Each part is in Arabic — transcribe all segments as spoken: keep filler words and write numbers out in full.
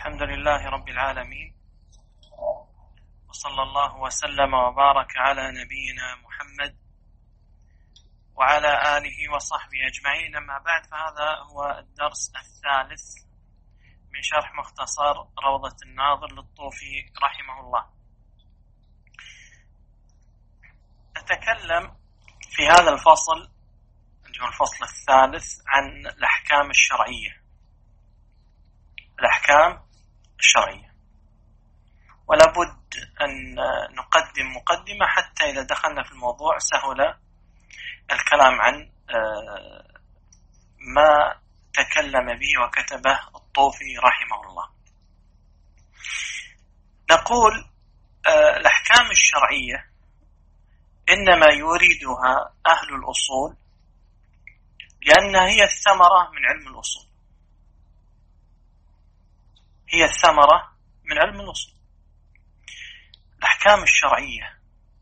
الحمد لله رب العالمين، وصلى الله وسلم وبارك على نبينا محمد وعلى آله وصحبه أجمعين. أما بعد، فهذا هو الدرس الثالث من شرح مختصر روضة الناظر للطوفي رحمه الله. نتكلم في هذا الفصل اللي هو الفصل الثالث عن الأحكام الشرعية الأحكام الشرعية ولا بد أن نقدم مقدمة حتى إذا دخلنا في الموضوع سهل الكلام عن ما تكلم به وكتبه الطوفي رحمه الله. نقول الأحكام الشرعية إنما يريدها أهل الأصول لأنها هي الثمرة من علم الأصول هي الثمرة من علم الأصول. الأحكام الشرعية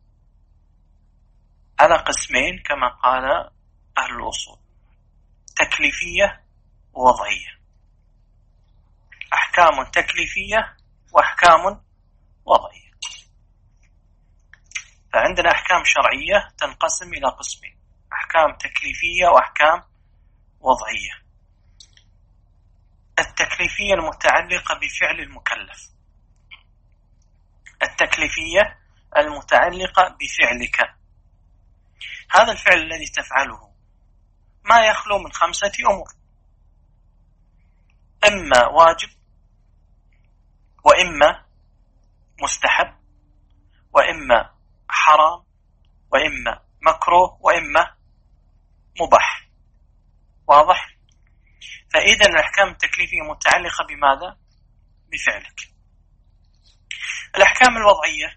على قسمين كما قال أهل الأصول: تكليفية ووضعية. أحكام تكليفية وأحكام وضعية. فعندنا أحكام شرعية تنقسم إلى قسمين: أحكام تكليفية وأحكام وضعية. التكليفية المتعلقة بفعل المكلف، التكليفية المتعلقة بفعلك. هذا الفعل الذي تفعله ما يخلو من خمسة أمور: إما واجب، وإما مستحب، وإما حرام، وإما مكروه، وإما مباح. واضح؟ فإذا الأحكام التكليفية متعلقة بماذا؟ بفعلك. الأحكام الوضعية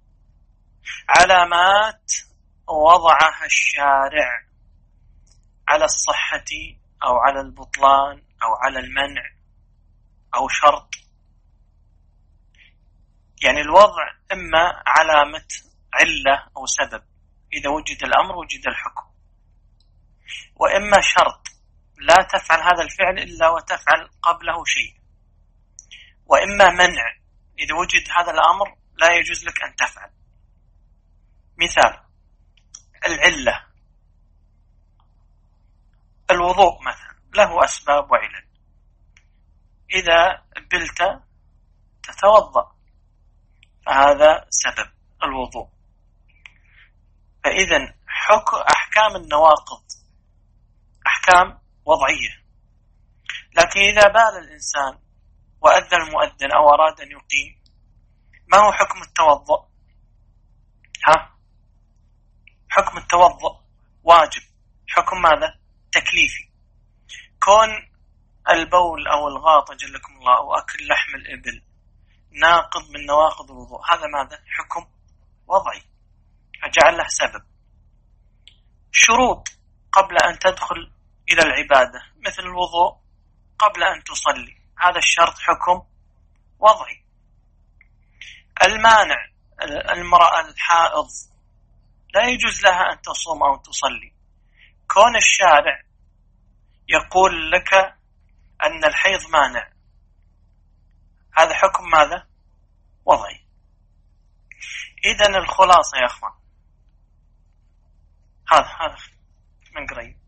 علامات وضعها الشارع على الصحة أو على البطلان أو على المنع أو شرط. يعني الوضع إما علامة علة أو سبب، إذا وجد الأمر وجد الحكم، وإما شرط لا تفعل هذا الفعل إلا وتفعل قبله شيء، وإما منع، إذا وجد هذا الأمر لا يجوز لك أن تفعل. مثال: العلة، الوضوء مثلا له أسباب وعلل، إذا بلت تتوضأ فهذا سبب الوضوء. فإذا حكم أحكام النواقض أحكام وضعية. لكن إذا بال الإنسان وأذن المؤذن أو أراد أن يقيم، ما هو حكم التوضؤ؟ ها؟ حكم التوضؤ واجب. حكم ماذا؟ تكليفي. كون البول أو الغاط جلكم الله أو أكل لحم الإبل ناقض من نواقض الوضوء، هذا ماذا؟ حكم وضعي، أجعل له سبب. شروط قبل أن تدخل إلى العبادة مثل الوضوء قبل أن تصلي، هذا الشرط حكم وضعي. المانع، المرأة الحائض لا يجوز لها أن تصوم أو تصلي، كون الشارع يقول لك أن الحيض مانع، هذا حكم ماذا؟ وضعي. إذن الخلاصة يا أخوان، هذا هذا من قريب.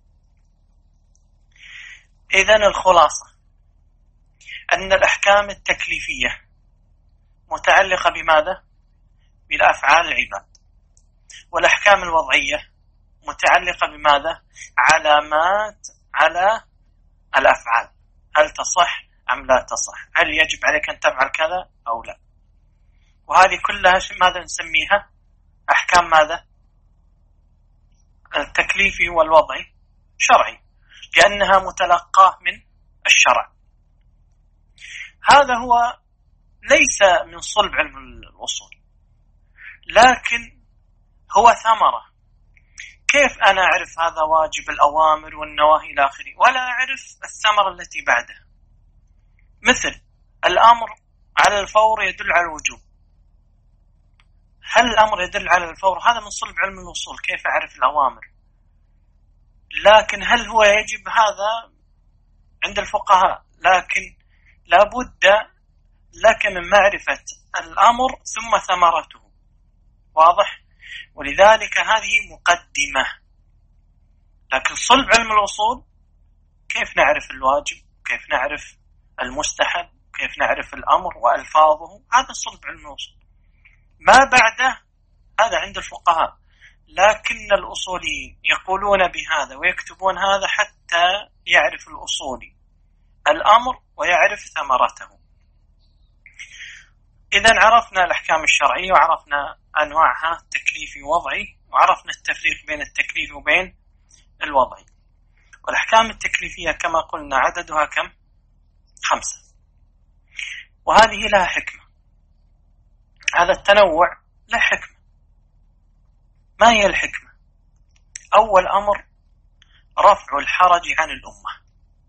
إذن الخلاصة أن الأحكام التكليفية متعلقة بماذا؟ بالأفعال العباد، والأحكام الوضعية متعلقة بماذا؟ علامات على الأفعال، هل تصح أم لا تصح، هل يجب عليك أن تفعل كذا أو لا. وهذه كلها ماذا نسميها؟ أحكام ماذا؟ التكليفي والوضعي شرعي، لأنها متلقاه من الشرع. هذا هو ليس من صلب علم الأصول، لكن هو ثمرة. كيف أنا أعرف هذا واجب الأوامر والنواهي إلى آخره ولا أعرف الثمرة التي بعدها؟ مثل الأمر على الفور يدل على الوجوب، هل الأمر يدل على الفور؟ هذا من صلب علم الأصول، كيف أعرف الأوامر. لكن هل هو يجب؟ هذا عند الفقهاء، لكن لابد لك من معرفة الأمر ثم ثمرته. واضح؟ ولذلك هذه مقدمة. لكن صلب علم الأصول كيف نعرف الواجب، كيف نعرف المستحب، كيف نعرف الأمر وألفاظه، هذا صلب علم الأصول. ما بعده هذا عند الفقهاء، لكن الأصوليين يقولون بهذا ويكتبون هذا حتى يعرف الأصولي الأمر ويعرف ثمرته. إذن عرفنا الأحكام الشرعية وعرفنا أنواعها، تكليفي ووضعي، وعرفنا التفريق بين التكليف وبين الوضعي. والأحكام التكليفية كما قلنا عددها كم؟ خمسة، وهذه لها حكمة. هذا التنوع له حكمة. ما هي الحكمة؟ أول أمر رفع الحرج عن الأمة.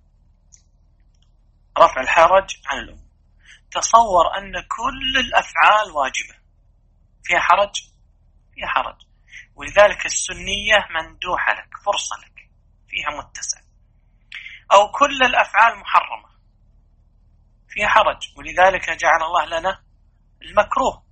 رفع الحرج عن الأمة. تصور أن كل الأفعال واجبة، فيها حرج؟ فيها حرج. ولذلك السنية مندوحة لك، فرصة لك، فيها متسع. أو كل الأفعال محرمة، فيها حرج، ولذلك جعل الله لنا المكروه.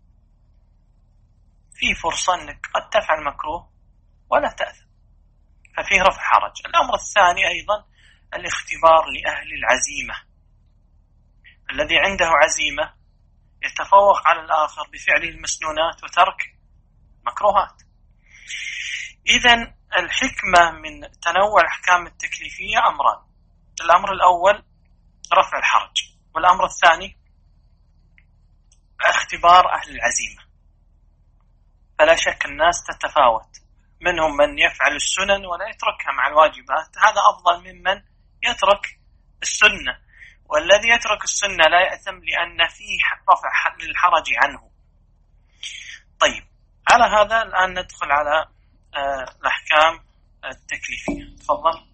في فرصة أنك قد تفعل مكروه ولا تأثم، ففيه رفع حرج. الأمر الثاني أيضا الاختبار لأهل العزيمة. الذي عنده عزيمة يتفوق على الآخر بفعل المسنونات وترك مكروهات. إذن الحكمة من تنوع الأحكام التكليفية أمران. الأمر الأول رفع الحرج، والأمر الثاني اختبار أهل العزيمة. فلا شك الناس تتفاوت، منهم من يفعل السنن ولا يتركها مع الواجبات، هذا أفضل ممن يترك السنة. والذي يترك السنة لا يأثم لأن فيه رفع للحرج عنه. طيب، على هذا الآن ندخل على آه الأحكام التكليفية. تفضل.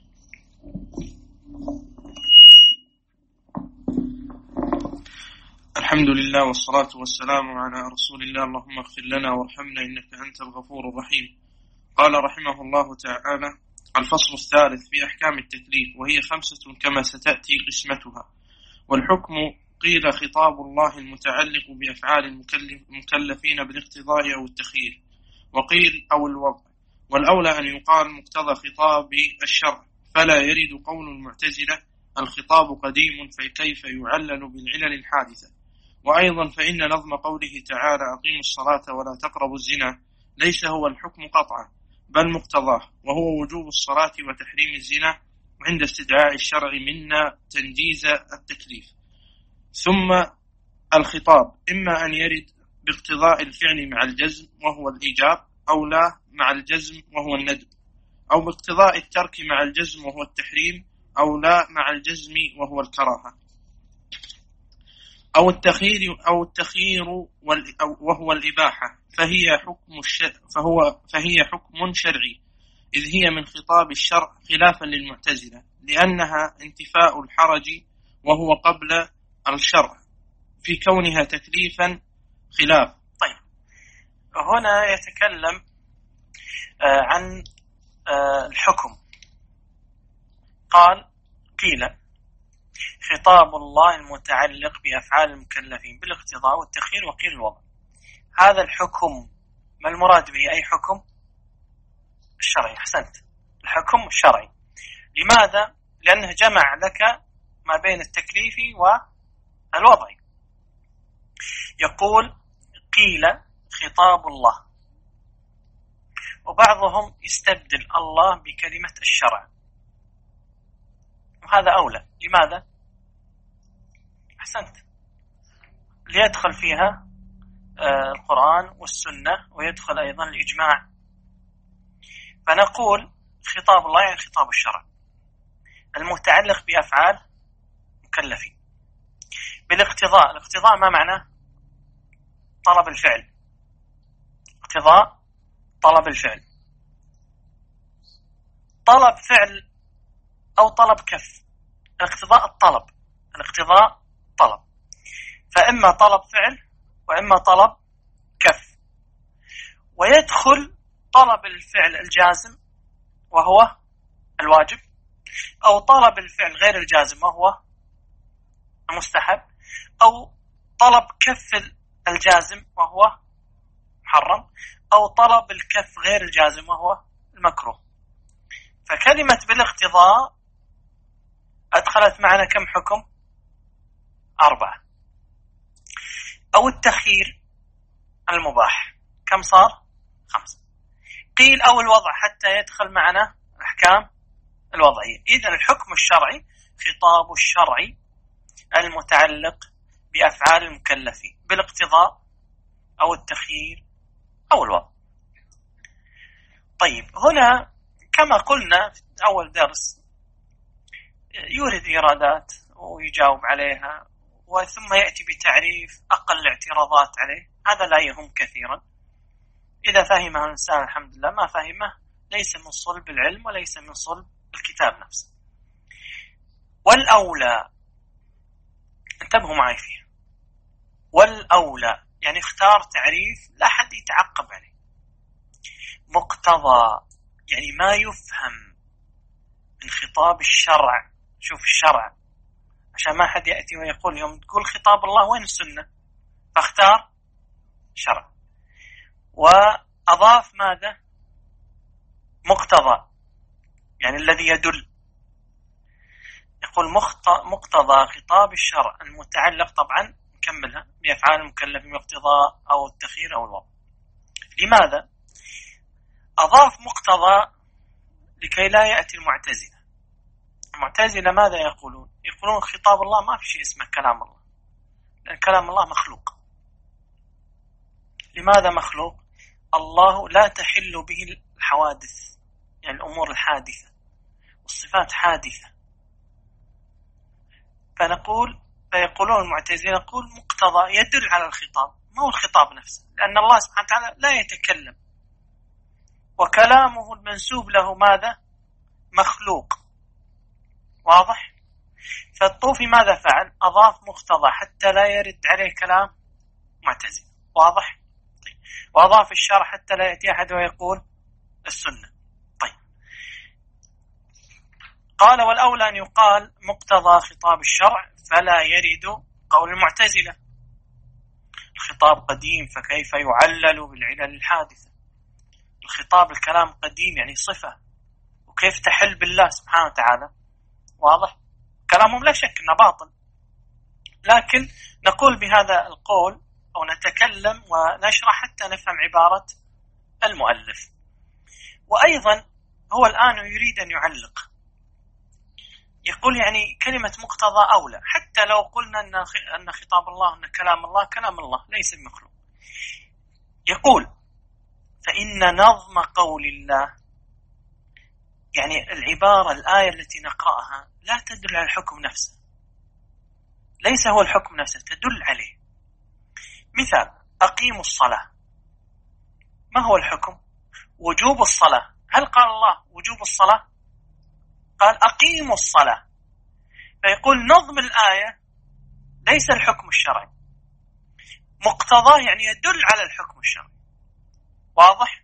الحمد لله والصلاة والسلام على رسول الله. اللهم اغفر لنا وارحمنا إنك أنت الغفور الرحيم. قال رحمه الله تعالى: الفصل الثالث في أحكام التكليف، وهي خمسة كما ستأتي قسمتها. والحكم قيل خطاب الله المتعلق بأفعال المكلفين بالاقتضاء أو التخيير، وقيل أو الوضع. والأولى أن يقال مقتضى خطاب الشرع، فلا يرد قول المعتزلة الخطاب قديم فكيف يعلل بالعلل الحادثة. وأيضا فإن نظم قوله تعالى أقيموا الصلاة ولا تقربوا الزنا ليس هو الحكم قطعا، بل مقتضاه، وهو وجوب الصلاة وتحريم الزنا عند استدعاء الشرع منا تنجيز التكليف. ثم الخطاب إما أن يرد باقتضاء الفعل مع الجزم وهو الإيجاب، أو لا مع الجزم وهو الندب، أو باقتضاء الترك مع الجزم وهو التحريم، أو لا مع الجزم وهو الكراهة، أو التخيير أو التخيير وهو الإباحة، فهي حكم الشرع فهو فهي حكم شرعي، إذ هي من خطاب الشرع خلافا للمعتزلة، لأنها انتفاء الحرج وهو قبل الشرع في كونها تكليفا خلاف. طيب، هنا يتكلم آه عن آه الحكم. قال قيل خطاب الله المتعلق بأفعال المكلفين بالاقتضاء والتخيير، وقيل الوضع. هذا الحكم ما المراد به؟ أي حكم؟ الشرعي. أحسنت، الحكم الشرعي. لماذا؟ لأنه جمع لك ما بين التكليفي والوضعي. يقول قيل خطاب الله، وبعضهم يستبدل الله بكلمة الشرع، وهذا أولى. لماذا؟ أحسنت، ليدخل فيها القرآن والسنة ويدخل أيضا الإجماع. فنقول خطاب الله يعني خطاب الشرع المتعلق بأفعال مكلفين بالاقتضاء. الاقتضاء ما معناه؟ طلب الفعل. اقتضاء طلب الفعل، طلب فعل أو طلب كف. الاقتضاء الطلب، الاقتضاء طلب، فإما طلب فعل وإما طلب كف. ويدخل طلب الفعل الجازم وهو الواجب، أو طلب الفعل غير الجازم وهو المستحب. أو طلب كف الجازم وهو محرم، أو طلب الكف غير الجازم وهو المكروه. فكلمة بالاقتضاء أدخلت معنا كم حكم؟ أربعة. أو التخيير المباح كم صار؟ خمسة. قيل أو الوضع حتى يدخل معنا الأحكام الوضعية. إذن الحكم الشرعي خطاب الشرعي المتعلق بأفعال المكلفين بالاقتضاء أو التخيير أو الوضع. طيب هنا كما قلنا في أول درس يورد إيرادات ويجاوب عليها وثم يأتي بتعريف أقل الاعتراضات عليه. هذا لا يهم كثيرا، إذا فهمه الإنسان الحمد لله، ما فهمه ليس من صلب العلم وليس من صلب الكتاب نفسه. والأولى، انتبهوا معي فيه، والأولى يعني اختار تعريف لا حد يتعقب عليه. مقتضى يعني ما يفهم من خطاب الشرع. شوف الشرع عشان ما حد يأتي ويقول يوم تقول خطاب الله وين السنة، فاختار شرع وأضاف ماذا؟ مقتضى يعني الذي يدل. يقول مقتضى خطاب الشرع المتعلق طبعا نكملها بأفعال المكلف بالاقتضاء أو التخيير أو الوضع. لماذا أضاف مقتضى؟ لكي لا يأتي المعتزلة. المعتزلة ماذا يقولون؟ يقولون خطاب الله ما في شيء اسمه كلام الله، لأن كلام الله مخلوق. لماذا مخلوق؟ الله لا تحل به الحوادث، يعني الأمور الحادثة والصفات حادثة. فنقول فيقولون المعتزلة نقول مقتضى يدل على الخطاب، ما هو الخطاب نفسه، لأن الله سبحانه وتعالى لا يتكلم وكلامه المنسوب له ماذا؟ مخلوق. واضح؟ فالطوفي ماذا فعل؟ أضاف مقتضى حتى لا يرد عليه كلام معتزل. واضح؟ طيب. وأضاف الشرع حتى لا يأتي أحد ويقول السنة. طيب قال والأولى أن يقال مقتضى خطاب الشرع فلا يرد قول المعتزلة الخطاب قديم فكيف يعلل بالعلل الحادثة. الخطاب الكلام قديم يعني صفة، وكيف تحل بالله سبحانه وتعالى. واضح؟ كلامهم لا شك أنه باطل، لكن نقول بهذا القول أو نتكلم ونشرح حتى نفهم عبارة المؤلف. وأيضا هو الآن يريد أن يعلق، يقول يعني كلمة مقتضى أولى، حتى لو قلنا أن خطاب الله أن كلام الله كلام الله ليس بمخلوق. يقول فإن نظم قول الله، يعني العبارة الآية التي نقرأها لا تدل على الحكم نفسه، ليس هو الحكم نفسه، تدل عليه. مثال أقيموا الصلاة، ما هو الحكم؟ وجوب الصلاة. هل قال الله وجوب الصلاة؟ قال أقيموا الصلاة. فيقول نظم الآية ليس الحكم الشرعي، مقتضاه يعني يدل على الحكم الشرعي. واضح؟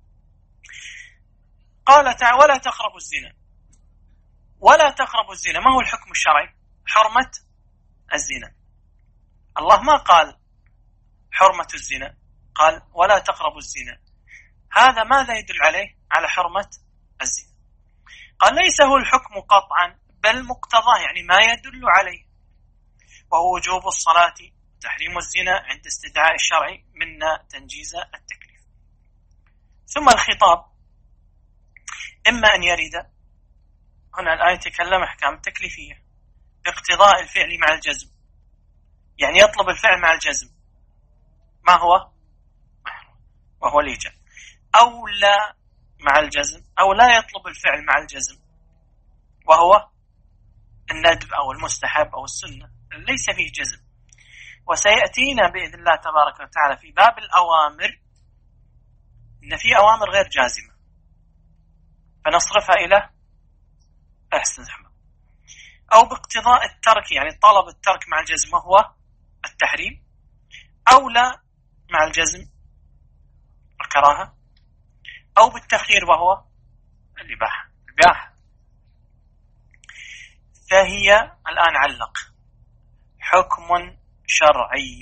قال تعالى ولا تقربوا الزنا، ولا تقربوا الزنا ما هو الحكم الشرعي؟ حرمة الزنا. الله ما قال حرمة الزنا، قال ولا تقربوا الزنا. هذا ماذا يدل عليه؟ على حرمة الزنا. قال ليس هو الحكم قطعا بل مقتضاه يعني ما يدل عليه، وهو وجوب الصلاة تحريم الزنا عند استدعاء الشرع منا تنجيز التكليف. ثم الخطاب إما أن يرد، هنا الآية تكلم أحكام التكليفية باقتضاء الفعل مع الجزم، يعني يطلب الفعل مع الجزم ما هو؟ وهو الإيجاب، أو لا مع الجزم، أو لا يطلب الفعل مع الجزم وهو الندب أو المستحب أو السنة ليس فيه جزم. وسيأتينا بإذن الله تبارك وتعالى في باب الأوامر إن في أوامر غير جازمة فنصرفها إلى أحسن رحمة، أو باقتضاء الترك يعني طلب الترك مع الجزم وهو التحريم، أو لا مع الجزم الكراهة، أو بالتخيير وهو الإباحة. الإباحة فهي الآن علق حكم شرعي.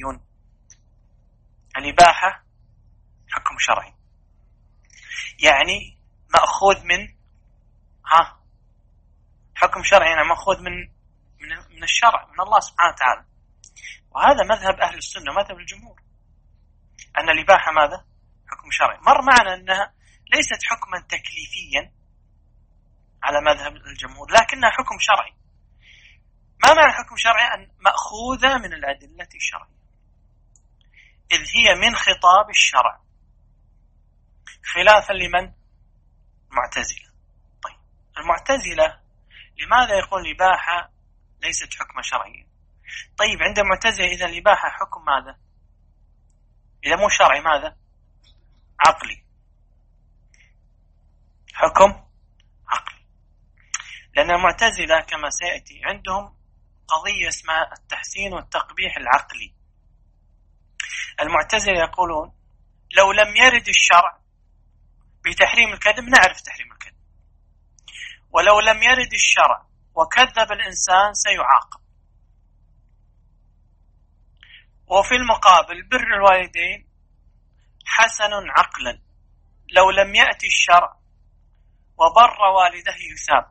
الإباحة حكم شرعي، يعني مأخوذ من ها حكم شرعي، يعني مأخوذ من من من الشرع، من الله سبحانه وتعالى. وهذا مذهب أهل السنة، مذهب الجمهور، أن الإباحة ماذا؟ حكم شرعي. مر معنا أنها ليست حكما تكليفيا على مذهب الجمهور، لكنها حكم شرعي. ما معنى حكم شرعي؟ أن مأخوذة من الأدلة الشرعية، إذ هي من خطاب الشرع، خلافا لمن؟ المعتزلة. طيب المعتزلة لماذا يقول الإباحة ليست حكم شرعي؟ طيب عند المعتزلة إذا الإباحة حكم ماذا؟ إذا مو شرعي ماذا؟ عقلي، حكم عقلي. لأن المعتزلة كما سيأتي عندهم قضية اسمها التحسين والتقبيح العقلي. المعتزلة يقولون لو لم يرد الشرع بتحريم الكذب نعرف تحريم الكذب، ولو لم يرد الشرع وكذب الإنسان سيعاقب. وفي المقابل بر الوالدين حسن عقلا، لو لم يأتي الشرع وبر والده يثاب.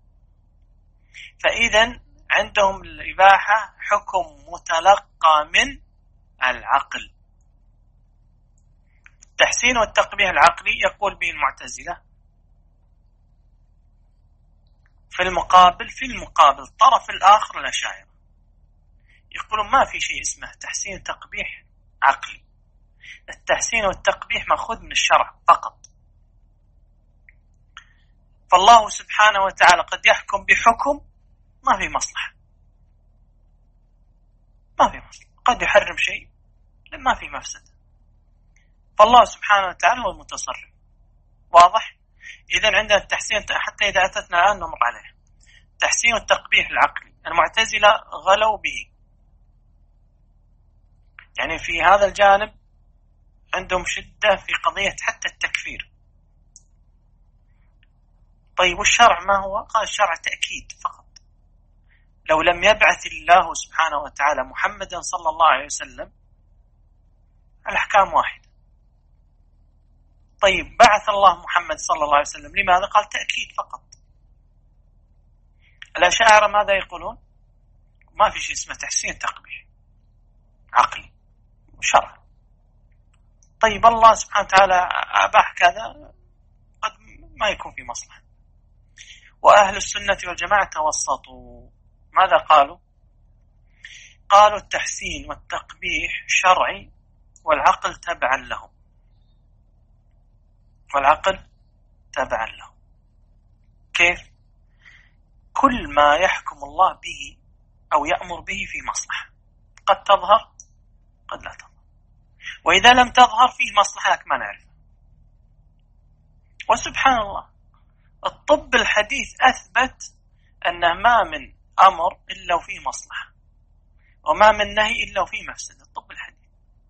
فإذا عندهم الإباحة حكم متلقى من العقل. التحسين والتقبيح العقلي يقول به المعتزلة. في المقابل في المقابل الطرف الآخر الأشاعرة يقولون ما في شيء اسمه تحسين وتقبيح عقلي، التحسين والتقبيح مأخوذ من الشرع فقط. فالله سبحانه وتعالى قد يحكم بحكم ما في مصلحة، ما في مصلحة، قد يحرم شيء ما في مفسدة، فالله سبحانه وتعالى هو المتصرف. واضح؟ إذن عندنا التحسين، حتى إذا أتتنا الآن نمر عليه. تحسين التقبيح العقلي المعتزلة غلوا به، يعني في هذا الجانب عندهم شدة في قضية حتى التكفير. طيب والشرع ما هو؟ قال الشرع تأكيد فقط. لو لم يبعث الله سبحانه وتعالى محمدا صلى الله عليه وسلم الأحكام واحدة. طيب بعث الله محمد صلى الله عليه وسلم لماذا؟ قال تأكيد فقط. الأشاعرة ماذا يقولون؟ ما في شيء اسمه تحسين تقبيح عقلي وشرع. طيب الله سبحانه وتعالى أباح كذا قد ما يكون في مصلحة. وأهل السنة والجماعة توسطوا، ماذا قالوا؟ قالوا التحسين والتقبيح شرعي والعقل تبعا له، والعقل تبعا له. كيف؟ كل ما يحكم الله به أو يأمر به في مصلحة، قد تظهر قد لا تظهر، وإذا لم تظهر فيه مصلحة لك ما نعرف. وسبحان الله الطب الحديث أثبت أنه ما من أمر إلا وفيه مصلحة، وما من نهي إلا وفيه مفسدة. الطب الحديث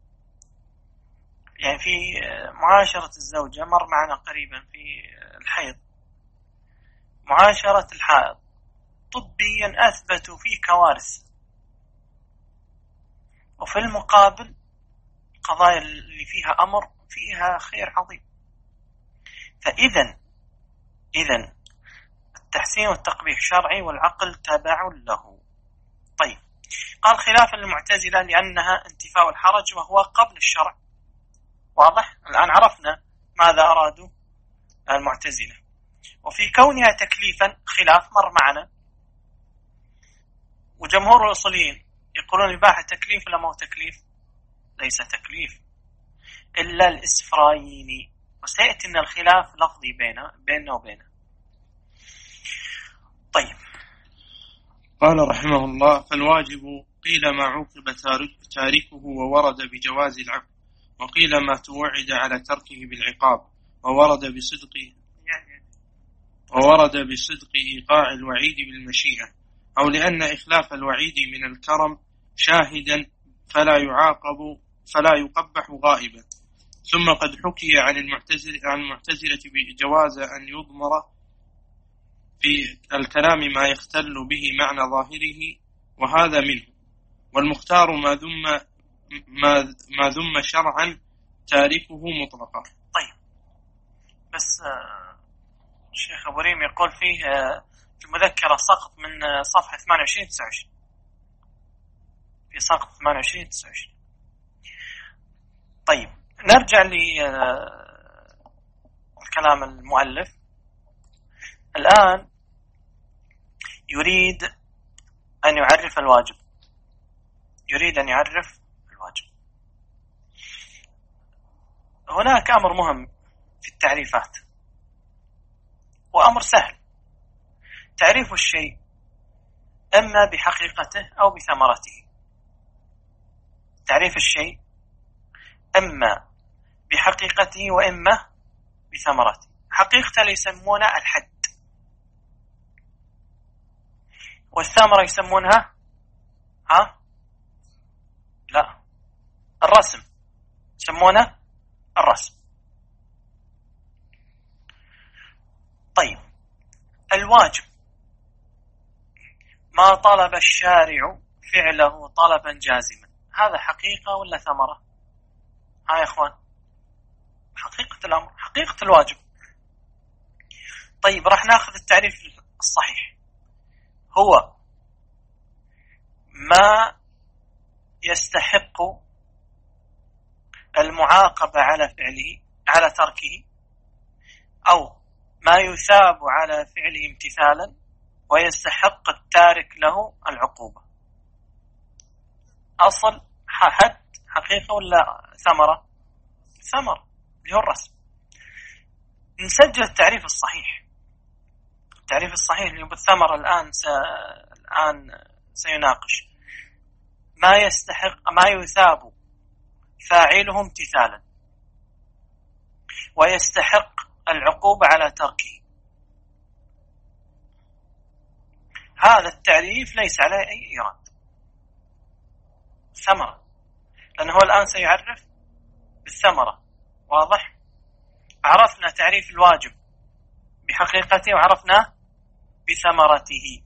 يعني في معاشرة الزوجة مر معنا قريبا في الحيض، معاشرة الحائض طبيا أثبتوا فيه كوارث، وفي المقابل قضايا اللي فيها أمر فيها خير عظيم. فإذا إذا التحسين والتقبيح شرعي والعقل تابع له. طيب قال خلافا للمعتزلة لأنها انتفاء الحرج وهو قبل الشرع. واضح؟ الآن عرفنا ماذا أرادوا المعتزلة. وفي كونها تكليفا خلاف مر معنا، وجمهور الأصوليين يقولون الإباحة تكليف ولا ما هو تكليف؟ ليس تكليف إلا الإسفرايني، وسيأتي أن الخلاف لفظي بينه بيننا وبينه. طيب قال رحمه الله: فالواجب قيل ما عوقب تاركه وورد بجواز العفو، وقيل ما توعد على تركه بالعقاب وورد بصدق وورد بصدق إيقاع الوعيد بالمشيئة، أو لأن إخلاف الوعيد من الكرم شاهدا فلا يعاقب فلا يقبح غائبا. ثم قد حكي عن المعتزلة عن المعتزلة بجواز أن يضمر في الكلام ما يختل به معنى ظاهره، وهذا منه. والمختار ما ذم ما ما ذم شرعا تاركه مطلقا. طيب بس الشيخ أبو ريم يقول فيه في المذكرة سقط من صفحة ثمانية وعشرين تسعة وعشرين، في سقط ثمانية وعشرين تسعة وعشرين. طيب نرجع لكلام المؤلف. الآن يريد أن يعرف الواجب، يريد أن يعرف الواجب. هناك أمر مهم في التعريفات وأمر سهل، تعريف الشيء إما بحقيقته أو بثمرته. تعريف الشيء إما بحقيقته وإما بثمرته. حقيقته يسمونها الحد، والثمرة يسمونها ها لا الرسم، يسمونه الرسم. طيب الواجب ما طلب الشارع فعله طلبا جازما، هذا حقيقة ولا ثمرة؟ ها يا اخوان، حقيقة الأمر، حقيقة الواجب. طيب راح ناخذ التعريف الصحيح، هو ما يستحق المعاقبة على فعله على تركه، أو ما يثاب على فعله امتثالا ويستحق التارك له العقوبة. أصل حد حقيقة ولا ثمرة؟ ثمرة اللي هو الرسم. نسجل التعريف الصحيح، التعريف الصحيح اللي بالثمرة الآن س... الآن سيناقش ما يستحق ما يثاب فاعله امتثالا ويستحق العقوبة على تركه. هذا التعريف ليس عليه أي إيراد، ثمرة، لأنه هو الآن سيعرف بالثمرة. واضح؟ عرفنا تعريف الواجب بحقيقته وعرفنا بثمرته.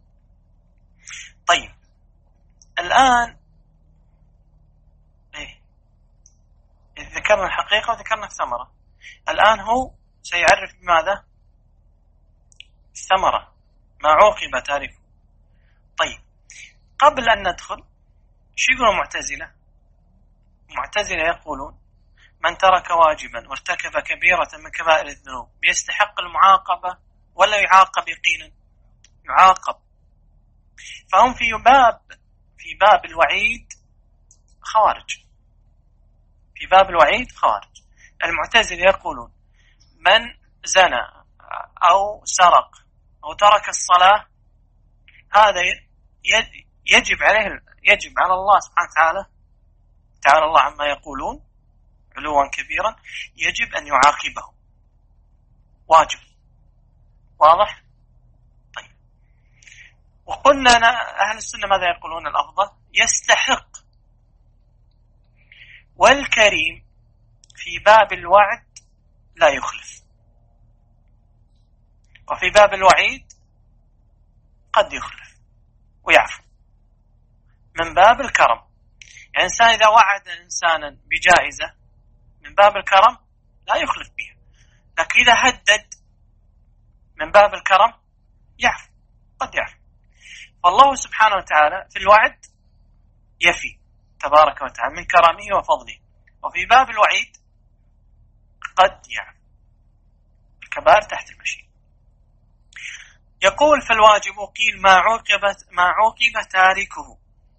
طيب الآن إيه؟ ذكرنا الحقيقة وذكرنا الثمرة، الآن هو سيعرف بماذا؟ الثمرة، ما عوقب تاركه. طيب قبل أن ندخل، شو يقولون معتزلة؟ معتزلة يقولون من ترك واجبا وارتكب كبيرة من كبائر الذنوب يستحق المعاقبة ولا يعاقب يقينا؟ يعاقب. فهم في باب في باب الوعيد خوارج، في باب الوعيد خوارج. المعتزلة يقولون من زنى أو سرق أو ترك الصلاة هذا يجب عليه، يجب على الله سبحانه وتعالى، تعالى الله عما يقولون علوا كبيرا، يجب أن يعاقبه، واجب. واضح؟ طيب وقلنا أهل السنة ماذا يقولون؟ الأفضل يستحق. والكريم في باب الوعد لا يخلف، وفي باب الوعيد قد يخلف ويعفو، من باب الكرم. يعني إنسان إذا وعد إنسانا بجائزة من باب الكرم لا يخلف بها، لكن إذا هدد من باب الكرم يعفو، قد يعفو. فالله سبحانه وتعالى في الوعد يفي تبارك وتعالى من كرمه وفضله، وفي باب الوعيد قد يعفو. الكبائر تحت المشيئة. يقول فالواجب قيل ما عوقب ما عوقب تاركه،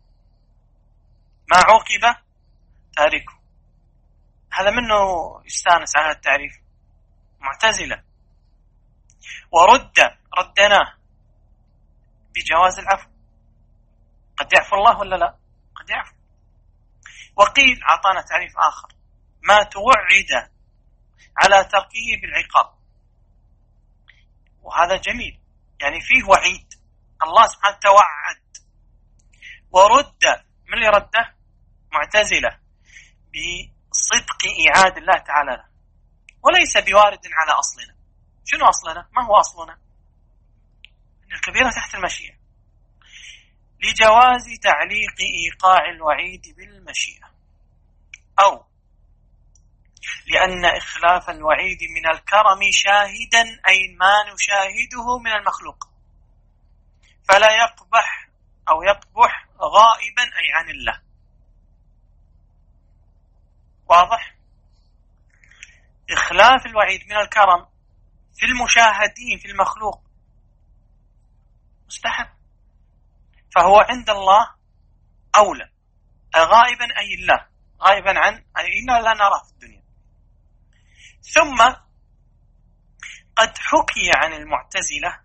ما عوقب تاركه. هذا منه يستانس على التعريف. معتزلة ورد ردناه بجواز العفو، قد يعفو الله ولا لا؟ قد يعفو. وقيل أعطانا تعريف آخر ما توعد على تركه بالعقاب، وهذا جميل، يعني فيه وعيد، الله سبحانه توعد ورد. من اللي رده؟ معتزلة، بصدق إعادة الله تعالى له، وليس بوارد على أصلنا. شنو أصلنا؟ ما هو أصلنا؟ إن الكبيرة تحت المشيئة. لجواز تعليق إيقاع الوعيد بالمشيئة، أو لأن إخلاف الوعيد من الكرم شاهدا أي ما نشاهده من المخلوق، فلا يقبح أو يقبح غائبا أي عن الله. واضح؟ إخلاف الوعيد من الكرم في المشاهدين في المخلوق مستحب، فهو عند الله أولى. غائبا أي الله، غائبا عن أي إنا لا نراه في الدنيا. ثم قد حكي عن المعتزلة،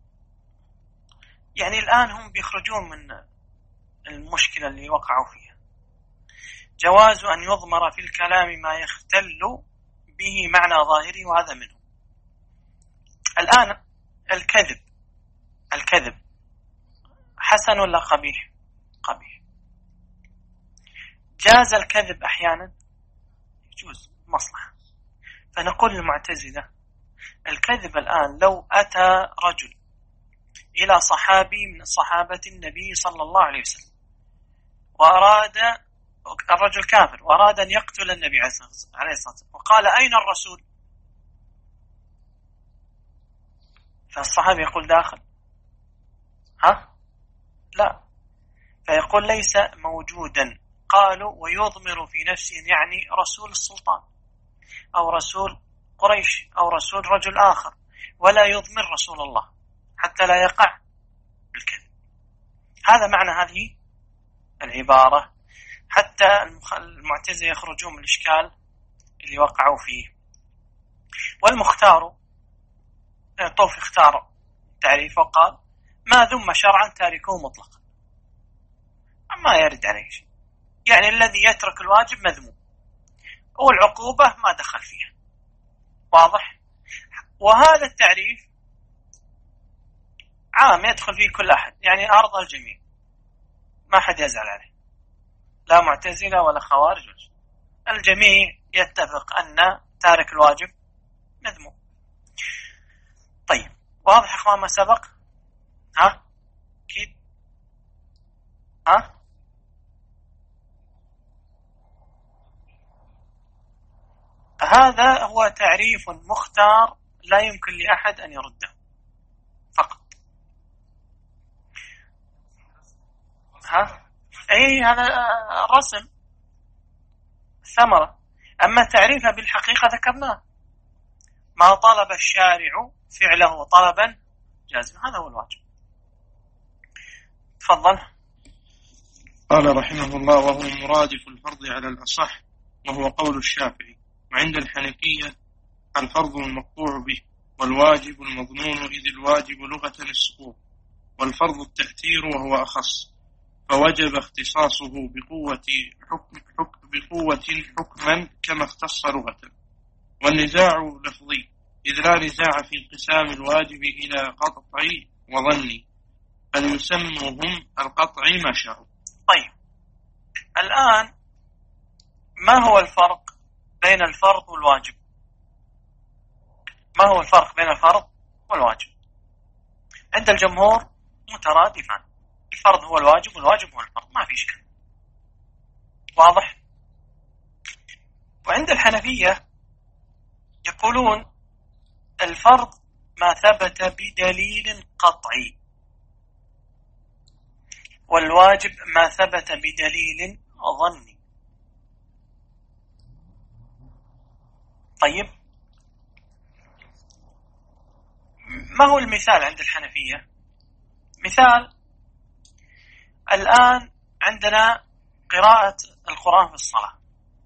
يعني الآن هم بيخرجون من المشكلة اللي وقعوا فيها، جواز أن يضمر في الكلام ما يختل به معنى ظاهره، وهذا منه. الآن الكذب الكذب حسن ولا قبيح؟ قبيح. جاز الكذب أحيانا، يجوز مصلحة. فنقول للمعتزلة الكذب الآن لو أتى رجل إلى صحابي من صحابة النبي صلى الله عليه وسلم وأراد، الرجل كافر، وأراد أن يقتل النبي عليه الصلاة والسلام، وقال أين الرسول؟ فالصحابي يقول داخل، ها؟ لا، فيقول ليس موجودا. قالوا ويضمر في نفسه يعني رسول السلطان أو رسول قريش أو رسول رجل آخر، ولا يضمر رسول الله حتى لا يقع بالكذب. هذا معنى هذه العبارة، حتى المعتزلة يخرجون من الإشكال اللي وقعوا فيه. والمختار طوفي اختار تعريف وقال ما ذم شرعا تاركه مطلقا، ما يرد عليه شيء، يعني الذي يترك الواجب مذموم والعقوبة ما دخل فيها. واضح؟ وهذا التعريف عام يدخل فيه كل أحد، يعني أرضى الجميع، ما حد يزعل عليه، لا معتزلة ولا خوارج، الجميع يتفق أن تارك الواجب مذموم. طيب واضح أخوان ما سبق؟ ها؟ أكيد؟ ها؟ هذا هو تعريف مختار لا يمكن لأحد أن يرده فقط. ها؟ أي هذا الرسم ثمرة، أما تعريفها بالحقيقة ذكرناه، ما طلب الشارع فعله طلبا جازما، هذا هو الواجب. تفضل. قال رحمه الله وهو مرادف الفرض على الأصح، وهو قول الشافعي. وعند الحنفية الفرض المقطوع به، والواجب المظنون، إذ الواجب لغة السقوط، والفرض التأثير وهو أخص، فوجب اختصاصه بقوة حكم, حكم بقوة حكما كما اختص لغة. والنزاع لفظي، إذ لا نزاع في انقسام الواجب إلى قطع وظني، فليسموهم القطع ما شاءوا. طيب الآن ما هو الفرق بين الفرض والواجب؟ ما هو الفرق بين الفرض والواجب؟ عند الجمهور مترادفان، الفرض هو الواجب والواجب هو الفرض، ما في شك. واضح؟ وعند الحنفية يقولون الفرض ما ثبت بدليل قطعي، والواجب ما ثبت بدليل ظني. طيب ما هو المثال عند الحنفية؟ مثال الآن عندنا قراءة القرآن في الصلاة.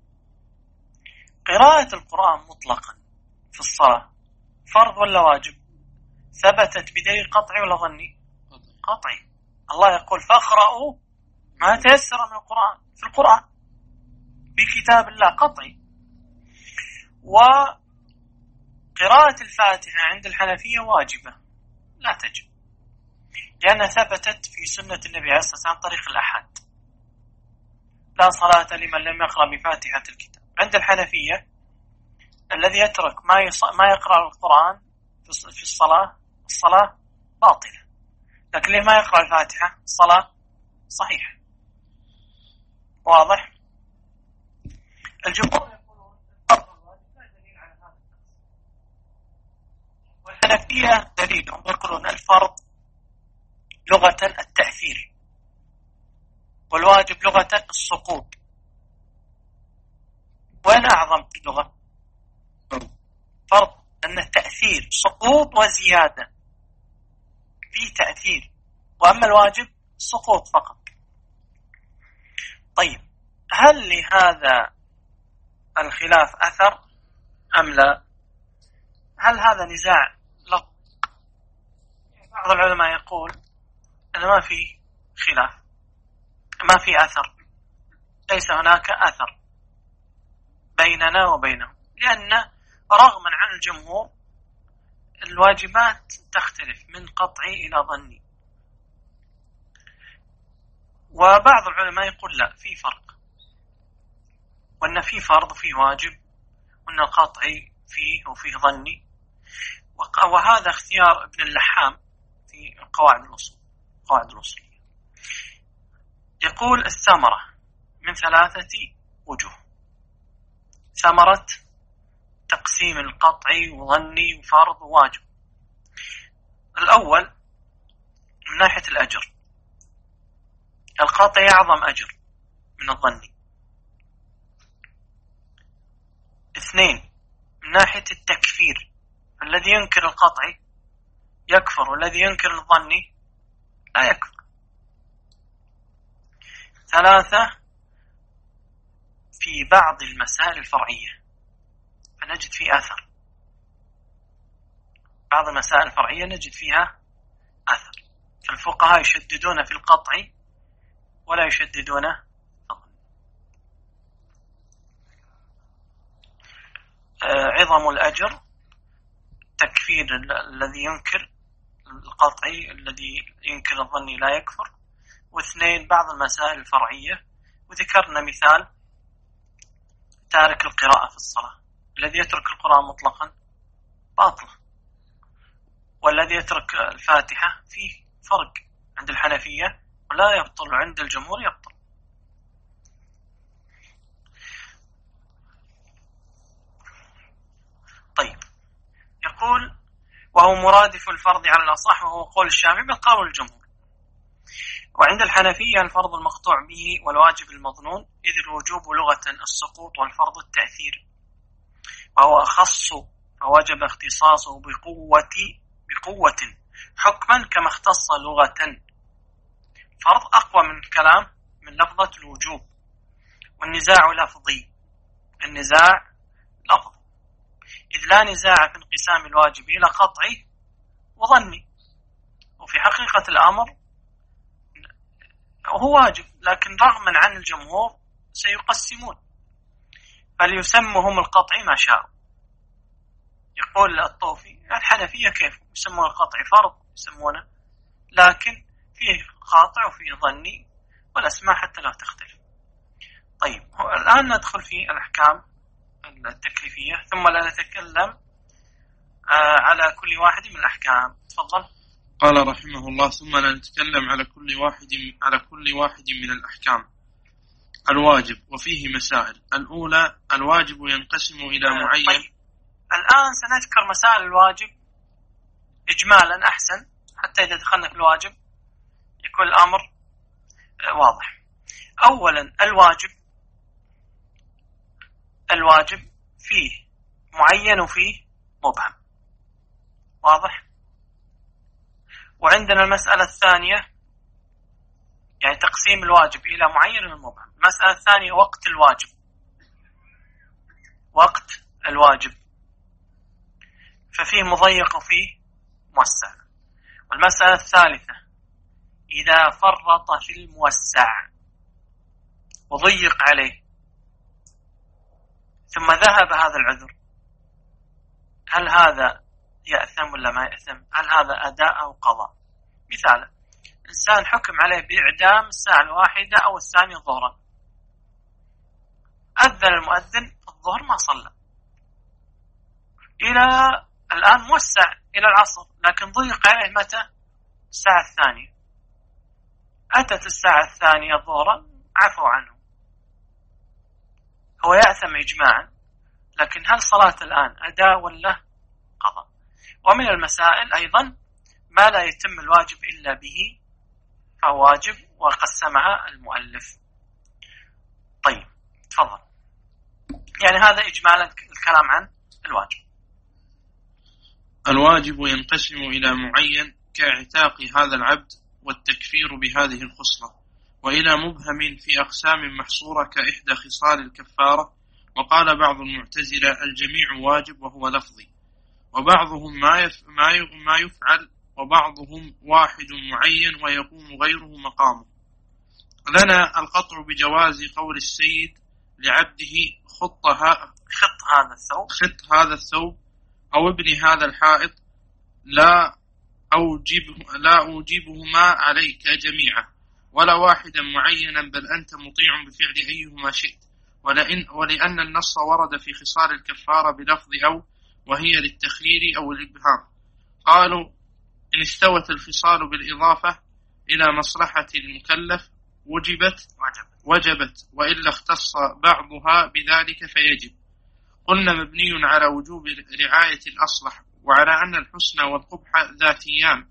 قراءة القرآن مطلقا في الصلاة فرض ولا واجب؟ ثبتت بدليل قطعي ولا ظني؟ قطعي. الله يقول فاقرأوا ما تيسر من القرآن، في القرآن بكتاب الله، قطعي. وقراءة الفاتحة عند الحنفية واجبة لا تجب، لأنها ثبتت في سنة النبي عليه الصلاة والسلام عن طريق الأحد، لا صلاة لمن لم يقرأ بفاتحة الكتاب. عند الحنفية الذي يترك ما ما يقرأ القرآن في الصلاة الصلاة باطلة، لكن اللي ما يقرأ الفاتحة الصلاة صحيح. واضح؟ الجمهور يقولون الفرض والواجب لا دليل على هذا النص، والحنفية دليلهم يقولون الفرض لغة التأثير، والواجب لغة السقوط. وين أعظم لغة؟ فرض، أن التأثير سقوط وزيادة، في تأثير، وأما الواجب سقوط فقط. طيب، هل لهذا الخلاف أثر أم لا؟ هل هذا نزاع لفظ؟ بعض العلماء يقول أن ما في خلاف، ما في أثر، ليس هناك أثر بيننا وبينهم، لأن رغما عن الجمهور الواجبات تختلف من قطعي إلى ظني. وبعض العلماء يقول لا، في فرق، وأن في فرض وفيه واجب، وأن القطعي فيه وفيه ظني. وهذا اختيار ابن اللحام في قواعد الأصول، قواعد الأصولية. يقول الثمرة من ثلاثة وجوه، ثمرة تقسيم القطعي وظني وفرض وواجب. الأول من ناحية الأجر، القطعي أعظم أجر من الظني. اثنين، من ناحية التكفير، الذي ينكر القطعي يكفر، والذي ينكر الظني لا يكفر. ثلاثة، في بعض المسائل الفرعية فنجد فيه أثر، بعض المسائل الفرعية نجد فيها أثر، فالفقهاء يشددون في القطعي ولا يشددون في الظني. عظم الأجر تكفير الذي ينكر القطعي، الذي ينكر الظني لا يكفر. واثنين، بعض المسائل الفرعية، وذكرنا مثال تارك القراءة في الصلاة، الذي يترك القرآن مطلقا باطل، والذي يترك الفاتحة فيه فرق عند الحنفية ولا يبطل، عند الجمهور يبطل. طيب، يقول وهو مرادف الفرض على الأصح، وهو قول الشافعي بل قول الجمهور. وعند الحنفية الفرض المقطوع به والواجب المظنون، إذ الوجوب لغة السقوط والفرض التأثير، وهو أخص فوجب اختصاصه بقوة بقوة حكما كما اختص لغة. فرض أقوى من الكلام من لفظة الوجوب، والنزاع لفظي، النزاع لفظي، إذ لا نزاع في انقسام الواجب إلى قطعي وظني، وفي حقيقة الأمر هو واجب، لكن رغما عن الجمهور سيقسمون، فليسمهم القطعي ما شاءوا. يقول الطوفي الحنفية كيف يسمون القطعي فرض يسمونه، لكن فيه قاطع وفيه ظني، والأسماء حتى لا تختلف. طيب، الآن ندخل في الأحكام التكليفية، ثم لا نتكلم على كل واحد من الأحكام. تفضل. قال رحمه الله: ثم لا نتكلم على كل واحد على كل واحد من الأحكام. الواجب وفيه مسائل. الأولى: الواجب ينقسم إلى معين. طيب، الآن سنذكر مسائل الواجب إجمالا أحسن، حتى إذا دخلنا في الواجب يكون الأمر واضح. أولا، الواجب الواجب فيه معين وفيه مبهم، واضح. وعندنا المسألة الثانية، يعني تقسيم الواجب إلى معين ومبهم. المسألة الثانية وقت الواجب، وقت الواجب ففيه مضيق وفيه موسع. والمسألة الثالثة إذا فرط في الموسع وضيق عليه ثم ذهب هذا العذر، هل هذا يأثم ولا ما يأثم؟ هل هذا أداء أو قضاء؟ مثال: إنسان حكم عليه بإعدام الساعة الواحدة أو الثانية ظهرا، أذن المؤذن الظهر ما صلى، إلى الآن موسع إلى العصر، لكن ضيق عليه متى؟ الساعة الثانية. أتت الساعة الثانية ظهرا عفوا عنه، هو يأثم إجماعا، لكن هل صلاة الآن أداء ولا قضاء؟ ومن المسائل أيضا ما لا يتم الواجب إلا به فهو واجب، وقسمها المؤلف. طيب تفضل. يعني هذا إجمالا الكلام عن الواجب. الواجب ينقسم إلى معين كاعتاق هذا العبد والتكفير بهذه الخصلة، وإلى مبهم في أقسام محصورة كإحدى خصال الكفارة. وقال بعض المعتزلة الجميع واجب وهو لفظي، وبعضهم ما يف ما يفعل، وبعضهم واحد معين ويقوم غيره مقامه. لنا القطع بجواز قول السيد لعبده خط خط هذا الثوب خط هذا الثوب أو ابن هذا الحائط، لا أوجبه لا أوجبهما عليك جميعا ولا واحدا معينا، بل أنت مطيع بفعل أيهما شئت. ولئن ولأن النص ورد في خصال الكفارة بلفظ أو، وهي للتخيير أو الإبهام. قالوا إن استوت الخصال بالإضافة إلى مصلحة المكلف وجبت وجبت وإلا اختص بعضها بذلك فيجب. قلنا مبني على وجوب رعاية الأصلح، وعلى أن الحسن والقبح ذاتيان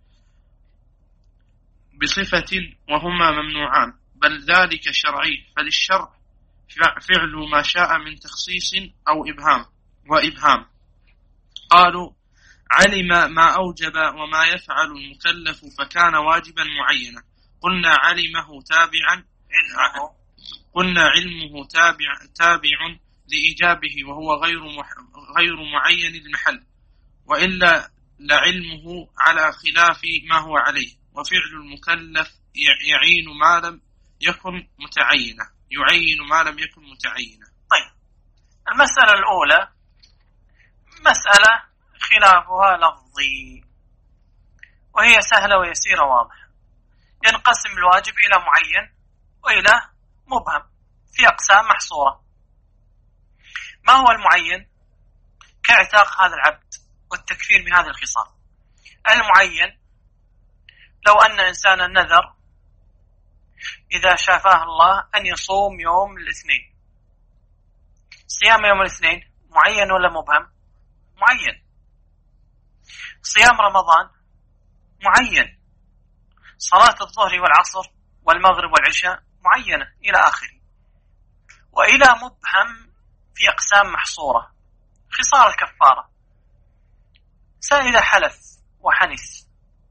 بصفة وهما ممنوعان، بل ذلك شرعي، فللشرع فعل ما شاء من تخصيص أو إبهام وإبهام. قالوا علم ما أوجب وما يفعل المكلف فكان واجبا معينا. قلنا علمه تابعا قلنا علمه تابع تابع لإيجابه وهو غير غير معين المحل، وإلا لعلمه على خلاف ما هو عليه. وفعل المكلف يعين ما لم يكن متعينة يعين ما لم يكن متعينة. طيب المسألة الأولى مسألة خلافها لفظي، وهي سهلة ويسيرة واضحة. ينقسم الواجب إلى معين وإلى مبهم في أقسام محصورة. ما هو المعين؟ كاعتاق هذا العبد والتكفير بهذه الخصال. المعين لو أن إنسانا نذر إذا شافاه الله أن يصوم يوم الاثنين، صيام يوم الاثنين معين ولا مبهم؟ معين. صيام رمضان معين. صلاة الظهر والعصر والمغرب والعشاء معينة إلى آخره. وإلى مبهم في أقسام محصورة. خصال الكفارة، إذا حلف وحنث،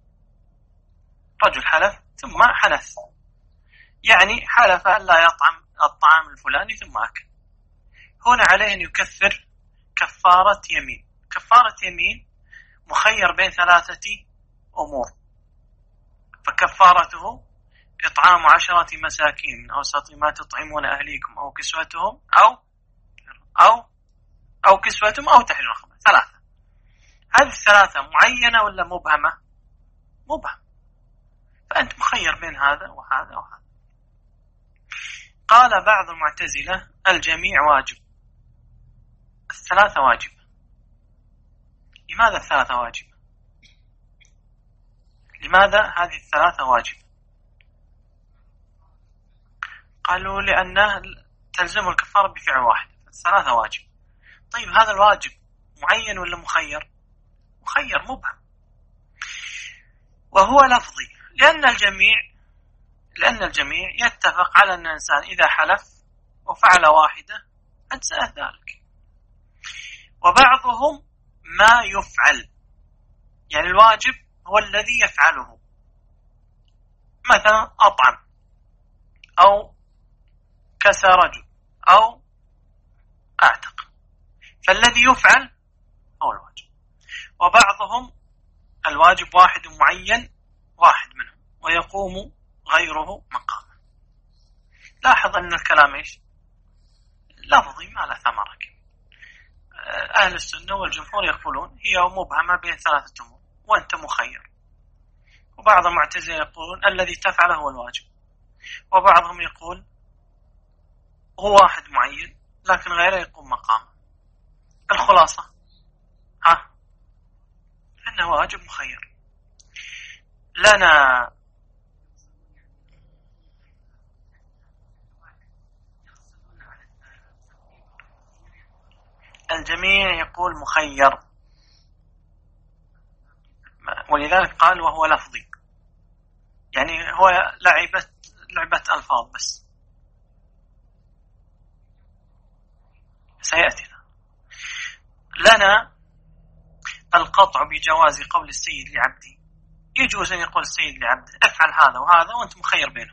رجل حلف ثم حنث، يعني حلف أن لا يطعم الطعام الفلاني ثم أكل، هنا عليه أن يكفر كفارة يمين. كفارة يمين مخير بين ثلاثة أمور، فكفارته إطعام عشرة مساكين من أوسط ما تطعمون أهليكم أو كسوتهم أو أو أو كسوتهم أو تحرير رقبة. ثلاثة. هذه الثلاثة معينة ولا مبهمة؟ مبهم، فأنت مخير بين هذا وهذا وهذا. قال بعض المعتزلة الجميع واجب، الثلاثة واجب. لماذا الثلاثة واجب؟ لماذا هذه الثلاثة واجب؟ قالوا لأنه تلزم الكفارة بفعل واحد، الثلاثة واجب. طيب هذا الواجب معين ولا مخير؟ مخير مبهم، وهو لفظي، لأن الجميع لأن الجميع يتفق على أن الإنسان إذا حلف وفعل واحدة أجزأ ذلك. وبعضهم ما يفعل، يعني الواجب هو الذي يفعله، مثلا أطعم أو كسى رجل أو أعتق، فالذي يفعل هو الواجب. وبعضهم الواجب واحد معين، واحد منهم، ويقوم غيره مقامه. لاحظ أن الكلام إيش؟ لفظي ما له ثمرة. أهل السنة والجمهور يقولون هي مبهمة بين ثلاثة أمور وأنت مخير. وبعض المعتزلة يقولون الذي تفعله هو الواجب. وبعضهم يقول هو واحد معين لكن غيره يقوم مقامه. الخلاصة ها أنه واجب مخير. لنا الجميع يقول مخير، ولذلك قال وهو لفظي، يعني هو لعبة لعبة ألفاظ بس. سيأتينا لنا القطع بجواز قول السيد لعبدي. يجوز أن يقول السيد لعبده افعل هذا وهذا وأنت مخير بينهم،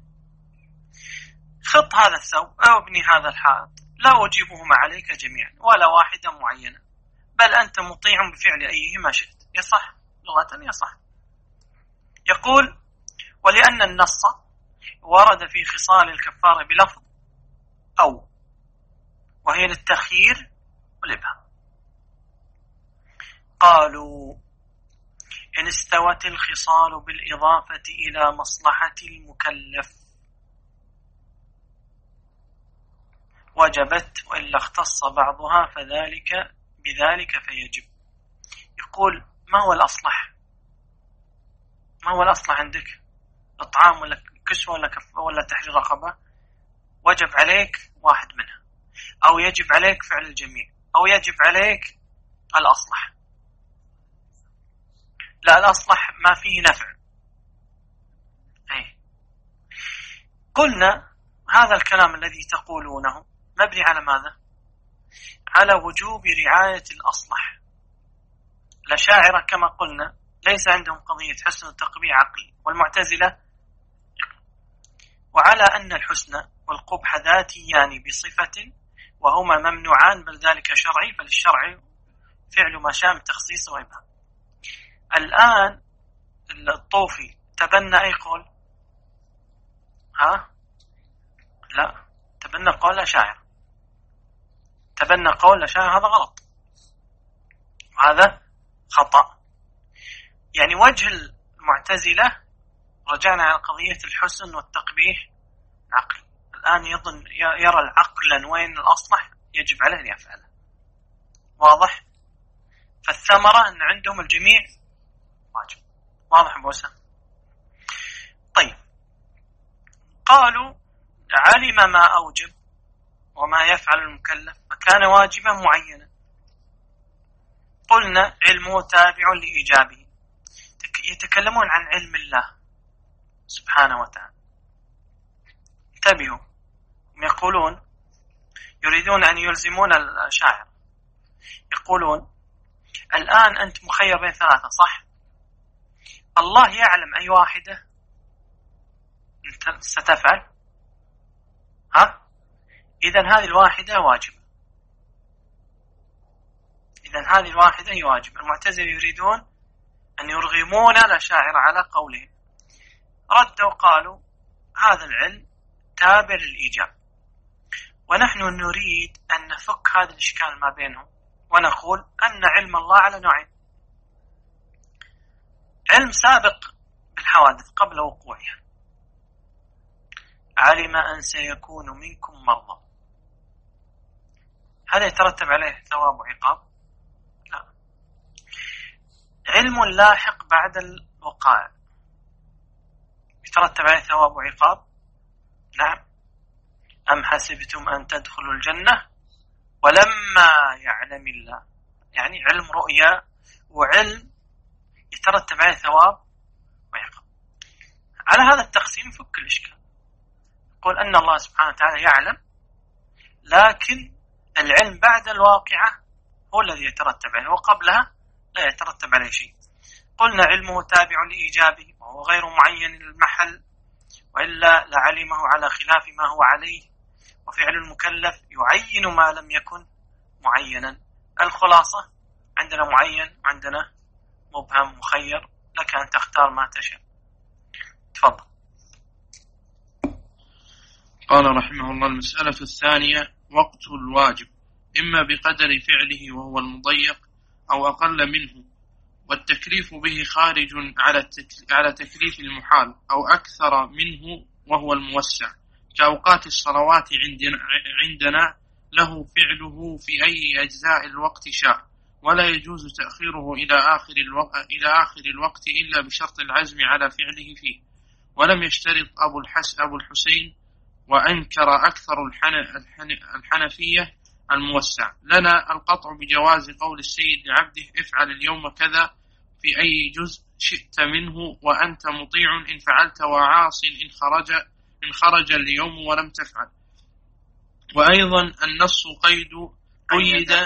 خط هذا الثوب أو ابني هذا الحائط، لا أجيبهما عليك جميعا ولا واحدا معينا، بل أنت مطيع بفعل أيهما شئت. يصح لغة يصح. يقول ولأن النص ورد في خصال الكفارة بلفظ أو، وهي للتخيير والإبهام. قالوا إن استوت الخصال بالإضافة إلى مصلحة المكلف وجبت، وإلا اختص بعضها فذلك بذلك فيجب. يقول ما هو الأصلح؟ ما هو الأصلح عندك؟ إطعام ولا كسوة ولا كف ولا تحرير رقبة؟ وجب عليك واحد منها، أو يجب عليك فعل الجميع، أو يجب عليك الأصلح. لا، الأصلح ما فيه نفع. أي قلنا هذا الكلام الذي تقولونه مبني على ماذا؟ على وجوب رعاية الأصلح. الأشاعرة كما قلنا ليس عندهم قضية حسن التقبيح عقلي، والمعتزلة وعلى أن الحسن والقبح ذاتيان بصفة وهما ممنوعان، بل ذلك شرعي، فللشرع فعل ما شاء من تخصيص وإبهام. الآن الطوفي تبنى أي قول؟ ها؟ لا، تبنى قول الأشاعرة، تبنى قول الأشاعرة، هذا غلط وهذا خطأ. يعني وجه المعتزلة رجعنا على قضية الحسن والتقبيح العقل، الآن يظن يرى العقل وين الأصلح يجب عليه أن يفعله. واضح؟ فالثمرة أن عندهم الجميع واجب. واضح بوسع؟ طيب، قالوا علم ما أوجب وما يفعل المكلف فكان واجبا معينا. قلنا علمه تابع لإيجابه. يتكلمون عن علم الله سبحانه وتعالى. انتبهوا، يقولون يريدون أن يلزمون الشاعر، يقولون الآن أنت مخير بين ثلاثة، صح؟ الله يعلم أي واحدة أنت ستفعل، ها؟ إذن هذه الواحدة واجبة، إذن هذه الواحدة هي واجبة. المعتزلة يريدون أن يرغمون الأشاعرة على قولهم، ردوا قالوا هذا العلم تابع للإيجاب، ونحن نريد أن نفك هذا الإشكال ما بينهم ونقول أن علم الله على نوعين: علم سابق بالحوادث قبل وقوعها، علم أن سيكون منكم مرضى، هذا يترتب عليه ثواب وعقاب؟ لا. علم لاحق بعد الوقائع يترتب عليه ثواب وعقاب؟ نعم. أم حسبتم أن تدخلوا الجنة ولما يعلم الله، يعني علم رؤيا وعلم يترتب عليه ثواب وعقاب. على هذا التقسيم فك الإشكال، يقول أن الله سبحانه وتعالى يعلم، لكن العلم بعد الواقعة هو الذي يترتب عليه، وقبلها لا يترتب عليه شيء. قلنا علمه تابع لإيجابه وهو غير معين للمحل، وإلا لعلمه على خلاف ما هو عليه، وفعل المكلف يعين ما لم يكن معينا. الخلاصة عندنا معين وعندنا مبهم مخير، لك أن تختار ما تشاء. تفضل. قال رحمه الله: المسألة الثانية وقت الواجب إما بقدر فعله وهو المضيق أو أقل منه، والتكليف به خارج على تكليف المحال أو أكثر منه وهو الموسع، كأوقات الصلوات عندنا, عندنا له فعله في أي أجزاء الوقت شاء، ولا يجوز تأخيره إلى آخر الوقت, إلى آخر الوقت إلا بشرط العزم على فعله فيه. ولم يشترط أبو, الحس أبو الحسين وأنكر أكثر الحن الحن الحنفية الموسع. لنا القطع بجواز قول السيد لعبده افعل اليوم كذا في أي جزء شئت منه وأنت مطيع إن فعلت وعاص إن خرج إن خرج اليوم ولم تفعل. وأيضا النص قيد قيد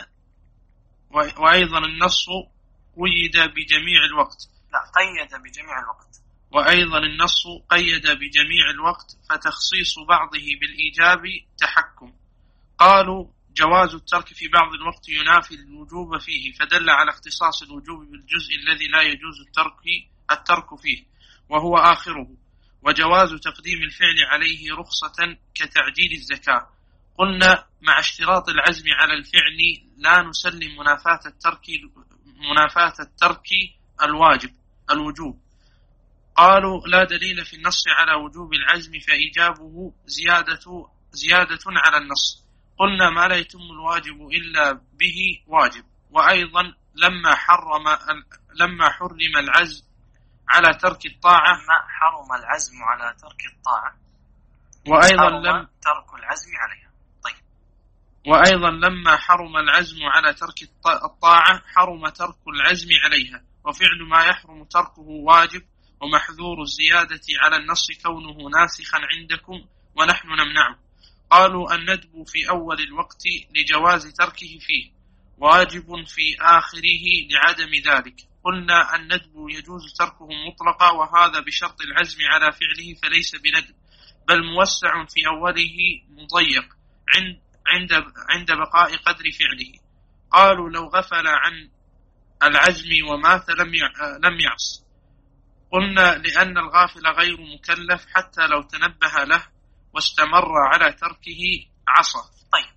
وأيضا النص قيد بجميع الوقت لا قيد بجميع الوقت وأيضا النص قيد بجميع الوقت فتخصيص بعضه بالإيجاب تحكم. قالوا جواز الترك في بعض الوقت ينافي الوجوب فيه، فدل على اختصاص الوجوب بالجزء الذي لا يجوز الترك الترك فيه وهو آخره. وجواز تقديم الفعل عليه رخصة كتعجيل الزكاة. قلنا مع اشتراط العزم على الفعل لا نسلم منافاة الترك منافاة الترك الواجب الوجوب. قالوا لا دليل في النص على وجوب العزم فإيجابه زيادة زيادة على النص. قلنا ما لا يتم الواجب إلا به واجب. وأيضا لما حرم لما حرم العزم على ترك الطاعة لما حرم العزم على ترك الطاعة وأيضا لم ترك العزم عليها. طيب وأيضا لما حرم العزم على ترك الطاعة حرم ترك العزم عليها. وفعل ما يحرم تركه واجب. ومحذور الزيادة على النص كونه ناسخا عندكم ونحن نمنعه. قالوا الندب في أول الوقت لجواز تركه فيه واجب في آخره لعدم ذلك. قلنا الندب يجوز تركه مطلقا وهذا بشرط العزم على فعله فليس بندب بل موسع في أوله مضيق عند عند عند بقاء قدر فعله. قالوا لو غفل عن العزم ومات لم لم يعص. قلنا لأن الغافل غير مكلف حتى لو تنبه له واستمر على تركه عصى. طيب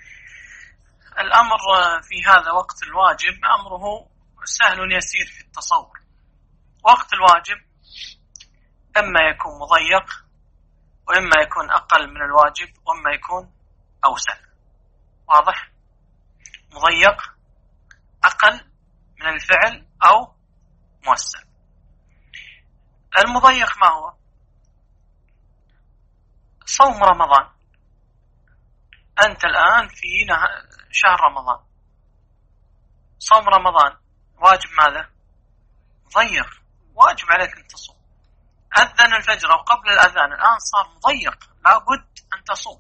الأمر في هذا وقت الواجب أمره سهل يسير في التصور. وقت الواجب إما يكون مضيق وإما يكون أقل من الواجب وإما يكون أوسع. واضح؟ مضيق أقل من الفعل أو موسع. المضيق ما هو؟ صوم رمضان. أنت الآن في شهر رمضان. صوم رمضان واجب ماذا؟ مضيق، واجب عليك أن تصوم. أذن الفجر أو قبل الأذان الآن صار مضيق، لابد أن تصوم.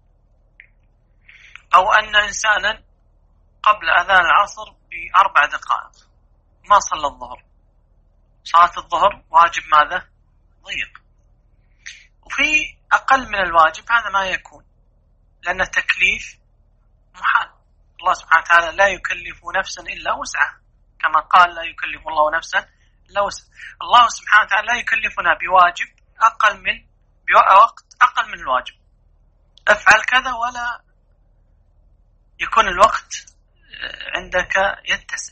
أو أن إنسانا قبل أذان العصر بأربع دقائق ما صلى الظهر، صلاة الظهر واجب ماذا؟ ضيق. وفي أقل من الواجب هذا ما يكون، لأن التكليف محال. الله سبحانه وتعالى لا يكلف نفسا إلا وسعها، كما قال لا يكلف الله نفسا إلا وسعها. الله سبحانه وتعالى لا يكلفنا بواجب أقل من بوقت أقل من الواجب. افعل كذا ولا يكون الوقت عندك يتسع.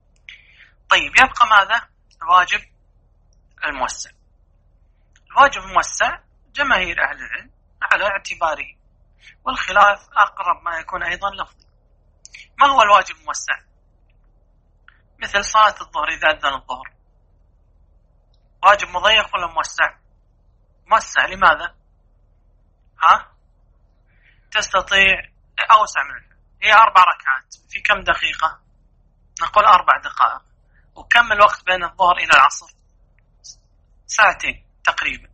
طيب يبقى ماذا؟ الواجب الموسع. الواجب الموسع جماهير أهل العلم على اعتباره، والخلاف أقرب ما يكون أيضا لفظي. ما هو الواجب الموسع؟ مثل صلاة الظهر إذا أذن الظهر، واجب مضيق ولا موسع؟ موسع. لماذا؟ ها؟ تستطيع أوسع من الفعل. هي أربع ركعات في كم دقيقة؟ نقول أربع دقائق. وكم الوقت بين الظهر إلى العصر؟ ساعتين تقريبا.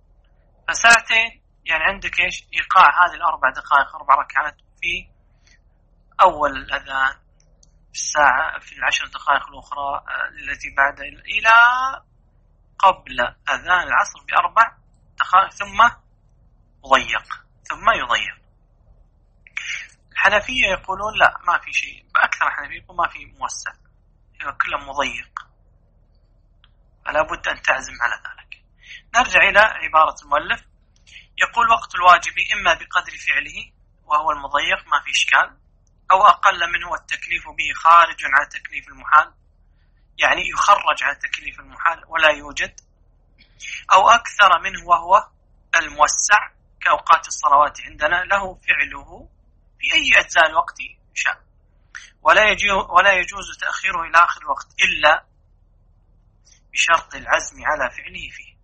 فساعتين يعني عندك إيش؟ إيقاع هذه الأربع دقائق أربع ركعات في أول الأذان، في الساعة في العشر دقائق الأخرى التي بعد إلى قبل أذان العصر بأربع دقائق ثم يضيق ثم يضيق. الحنفية يقولون لا، ما في شيء. بأكثر الحنفية يقول ما في موسع، كله مضيق، فلا بد أن تعزم على ذلك. نرجع إلى عبارة المؤلف. يقول وقت الواجب إما بقدر فعله وهو المضيق ما في إشكال، أو أقل منه والتكليف به خارج عن تكليف المحال، يعني يخرج عن تكليف المحال ولا يوجد، أو أكثر منه وهو الموسع كأوقات الصلوات عندنا له فعله في أي أجزاء الوقت شاء، ولا ولا يجوز تأخيره إلى آخر الوقت إلا بشرط العزم على فعله فيه.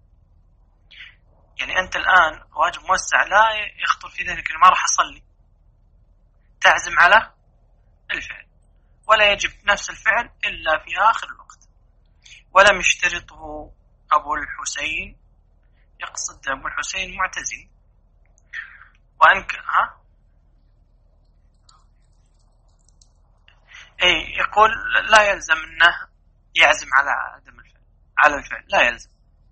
يعني أنت الآن واجب موسع لا يخطر في ذهنك ما راح أصلي، تعزم على الفعل، ولا يجب نفس الفعل إلا في آخر الوقت. ولم يشترطه أبو الحسين، يقصد أبو الحسين معتزلي، وأنك ها أي يقول لا يلزم أنه يعزم على عدم الفعل، على الفعل لا يلزم.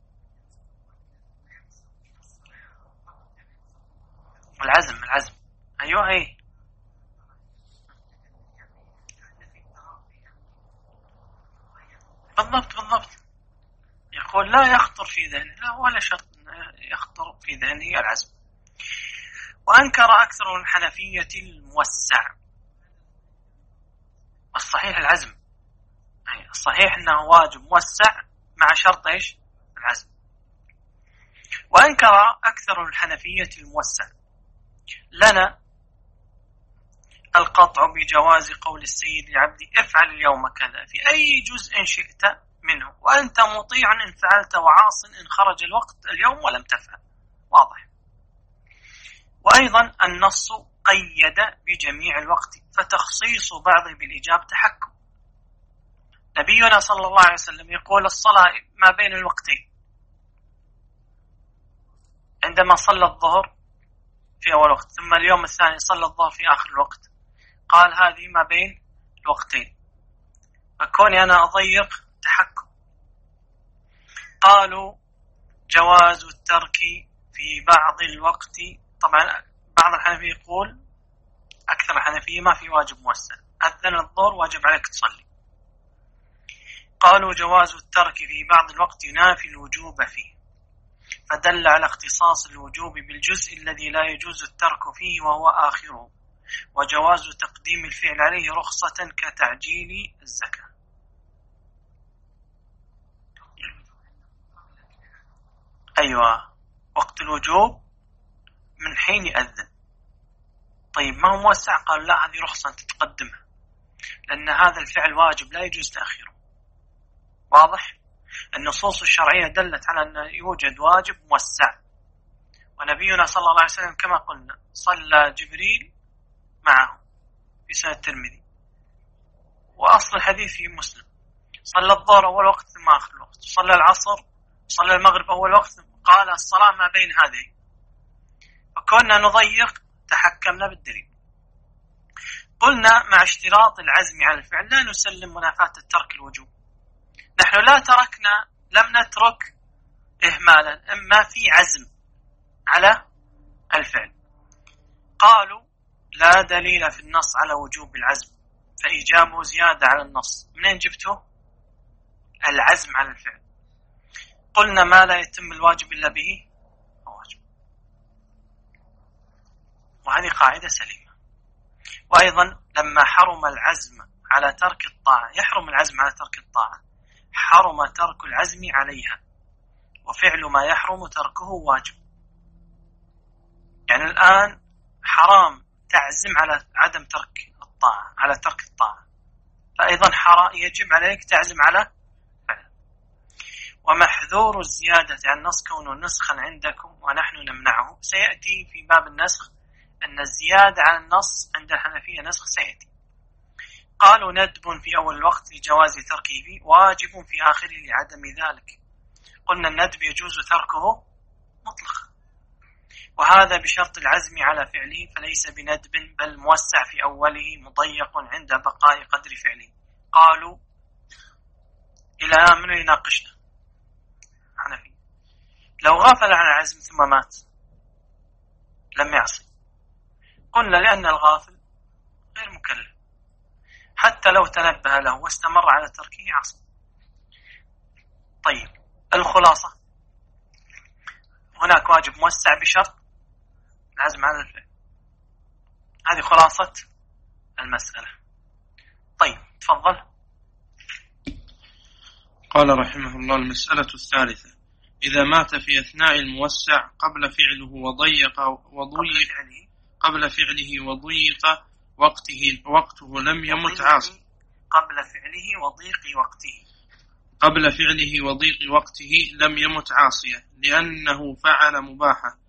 العزم العزم أيوه أي بالضبط بالضبط. يقول لا يخطر في ذهنه، لا ولا شرط يخطر في ذهنه العزم. وأنكر أكثر الحنفية الموسع. الصحيح العزم، أي الصحيح أنه واجب موسع مع شرط إيش؟ العزم. وأنكر أكثر الحنفية الموسع لنا القطع بجواز قول السيد لعبدي افعل اليوم كذا في أي جزء شئت منه، وأنت مطيع إن فعلت وعاص إن خرج الوقت اليوم ولم تفعل. واضح. وأيضا النص قيد بجميع الوقت، فتخصيص بعضه بالإجابة تحكم. نبينا صلى الله عليه وسلم يقول الصلاة ما بين الوقتين، عندما صلى الظهر في أول وقت، ثم اليوم الثاني صلى الظهر في آخر الوقت، قال هذه ما بين الوقتين، فكوني أنا أضيق تحكم. قالوا جواز الترك في بعض الوقت، طبعا بعض الحنفية يقول أكثر الحنفية ما في واجب موسع، أذن الظهر واجب عليك تصلي. قالوا جواز الترك في بعض الوقت ينافي الوجوب فيه، فدل على اختصاص الوجوب بالجزء الذي لا يجوز الترك فيه وهو آخره، وجواز تقديم الفعل عليه رخصة كتعجيل الزكاة. أيوة وقت الوجوب من حين يأذن. طيب ما هو موسع؟ قال لا هذه رخصة تتقدمها، لأن هذا الفعل واجب لا يجوز تأخيره. واضح؟ النصوص الشرعية دلت على أن يوجد واجب موسع، ونبينا صلى الله عليه وسلم كما قلنا صلى جبريل معه في سنة الترمذي، وأصل الحديث في مسلم، صلى الظهر أول وقت ثم آخر الوقت، صلى العصر، صلى المغرب أول وقت، قال الصلاة ما بين هذه، فكنا نضيق تحكمنا بالدليل. قلنا مع اشتراط العزم على الفعل لا نسلم منافاة الترك الوجوب. نحن لا تركنا، لم نترك إهمالا، إما في عزم على الفعل. قالوا لا دليل في النص على وجوب العزم، فإيجابه زيادة على النص. منين جبته؟ العزم على الفعل. قلنا ما لا يتم الواجب إلا به هو واجب، وهذه قاعدة سليمة. وأيضا لما حرم العزم على ترك الطاعة، يحرم العزم على ترك الطاعة، حرم ترك العزم عليها، وفعل ما يحرم تركه واجب. يعني الآن حرام تعزم على عدم ترك الطاعة، على ترك الطاعة، فأيضا حرام يجب عليك تعزم على فعل. ومحذور الزيادة عن النص كونه نسخا عندكم ونحن نمنعه. سيأتي في باب النسخ أن الزيادة عن النص عند الحنفية نسخ، سيأتي. قالوا ندب في أول الوقت لجواز تركه فيه، واجب في آخره لعدم ذلك. قلنا الندب يجوز تركه مطلق، وهذا بشرط العزم على فعله، فليس بندب بل موسع في أوله مضيق عند بقاء قدر فعله. قالوا إلى من يناقشنا حنفي لو غافل عن العزم ثم مات لم يعصي. قلنا لأن الغافل غير مكلف، حتى لو تنبه له واستمر على تركه عصى. طيب الخلاصة هناك واجب موسع بشرط العزم على الفعل. هذه خلاصة المسألة. طيب تفضل. قال رحمه الله المسألة الثالثة: إذا مات في أثناء الموسع قبل فعله وضيق وضيق قبل فعله وضيق وقته وقته لم يمت عاصي. قبل فعله وضيق وقته قبل فعله وضيق وقته لم يمت عاصيا، لأنه فعل مباحة،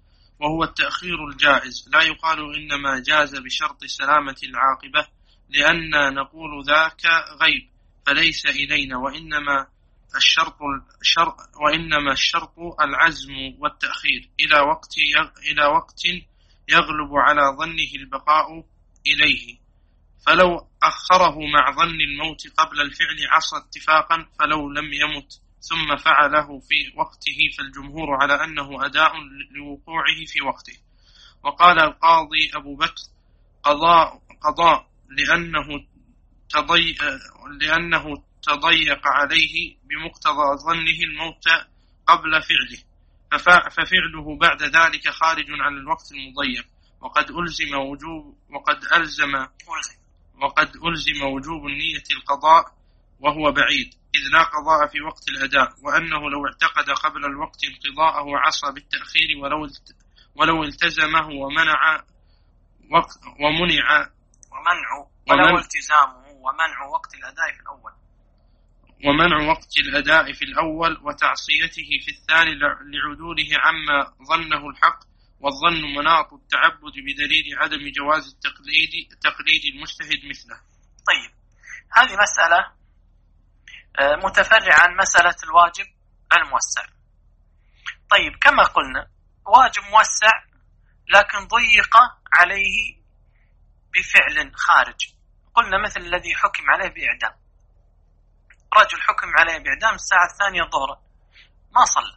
وهو التأخير الجائز، لا يقال إنما جاز بشرط سلامة العاقبة، لأن نقول ذاك غيب فليس إلينا، وإنما الشرط الشرط وإنما الشرط العزم والتأخير إلى وقت إلى وقت يغلب على ظنه البقاء إليه، فلو أخره مع ظن الموت قبل الفعل عصى اتفاقا، فلو لم يمت ثم فعله في وقته فالجمهور على أنه أداء لوقوعه في وقته. وقال القاضي أبو بكر قضاء قضاء لأنه تضي لأنه تضيق عليه بمقتضى ظنه الموت قبل فعله، ففعله بعد ذلك خارج عن الوقت المضيق، وقد ألزم وجوب وقد ألزم وقد ألزم وجوب النية القضاء وهو بعيد، إذ لا قضاء في وقت الأداء، وأنه لو اعتقد قبل الوقت انقضاءه عصى بالتأخير ولو ولو التزمه ومنع وقت ومنع ومنع ولو التزامه ومنع وقت الأداء في الأول ومنع وقت الأداء في الأول وتعصيته في الثاني لعدوله عما ظنه الحق، والظن مناط التعبد بدليل عدم جواز التقليد تقليد المجتهد مثله. طيب، هذه مسألة متفرعة عن مسألة الواجب الموسع. طيب، كما قلنا واجب موسع لكن ضيق عليه بفعل خارج، قلنا مثل الذي حكم عليه بإعدام، رجل حكم عليه بإعدام الساعة الثانية ظهرا ما صلى،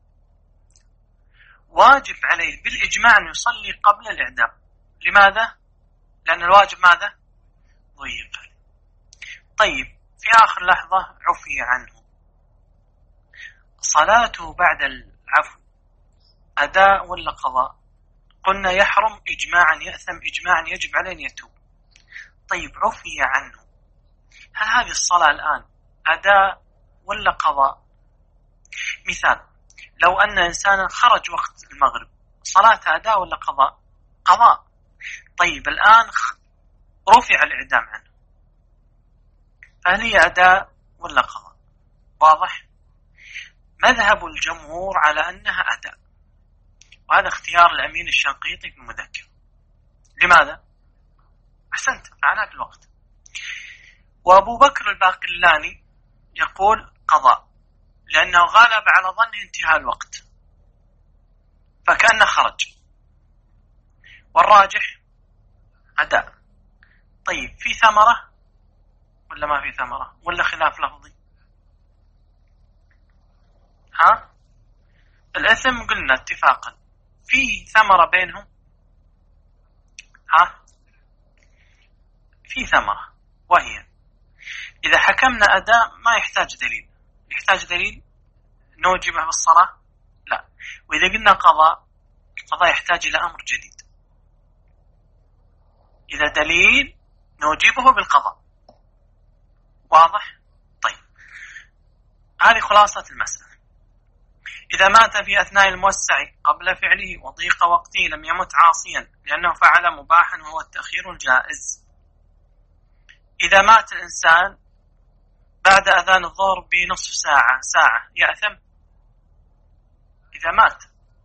واجب عليه بالإجماع أن يصلي قبل الإعدام. لماذا؟ لأن الواجب ماذا؟ ضيق عليه. طيب، في آخر لحظة عفي عنه، صلاته بعد العفو أداء ولا قضاء؟ قلنا يحرم إجماعا، يأثم إجماعا، يجب عليه أن يتوب. طيب، عفي عنه، هل هذه الصلاة الآن أداء ولا قضاء؟ مثال، لو أن إنسانا خرج وقت المغرب، صلاة أداء ولا قضاء؟ قضاء. طيب، الآن رفع الإعدام عنه، فهل هي أداء ولا قضاء؟ واضح؟ مذهب الجمهور على أنها أداء، وهذا اختيار الأمين الشنقيطي في المذكر. لماذا؟ أحسنت، على الوقت. وأبو بكر الباقلاني يقول قضاء، لأنه غالب على ظن انتهاء الوقت فكأنه خرج، والراجح أداء. طيب، في ثمرة ولا ما في ثمرة ولا خلاف لفظي؟ ها؟ الإثم قلنا اتفاقا، في ثمرة بينهم؟ ها؟ في ثمرة، وهي إذا حكمنا أداء ما يحتاج دليل، يحتاج دليل نوجبه بالصلاة؟ لا. وإذا قلنا قضاء، قضاء يحتاج إلى أمر جديد، إذا دليل نوجبه بالقضاء. واضح؟ طيب، هذه خلاصة المسألة. إذا مات في أثناء الموسع قبل فعله وضيق وقته لم يمت عاصيا، لأنه فعل مباحا وهو التأخير الجائز. إذا مات الإنسان بعد أذان الظهر بنصف ساعة ساعة يأثم؟ إذا مات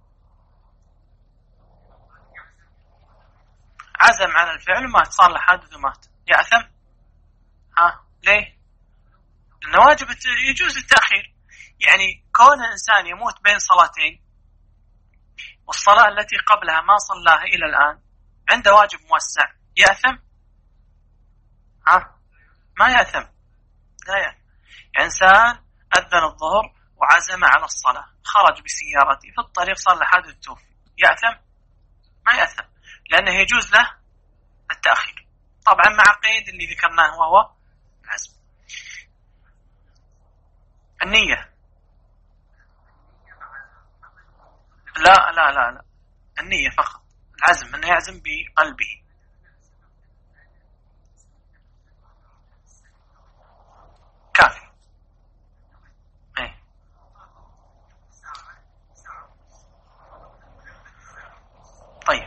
عزم على الفعل ومات، صار له حادث ومات، يأثم؟ ها؟ ليه؟ لأن واجب يجوز التأخير، يعني كون الإنسان يموت بين صلاتين والصلاة التي قبلها ما صلاها إلى الآن عنده واجب موسع، يأثم؟ ها؟ ما يأثم، لا يأثم. يعني إنسان أذن الظهر وعزم على الصلاة، خرج بسيارته في الطريق صار له حادث توفي، يأثم؟ ما يأثم، لأنه يجوز له التأخير، طبعا مع قيد اللي ذكرناه وهو العزم. النية لا لا لا لا النية فقط، العزم أنه يعزم بقلبه. كافي. ايه طيب،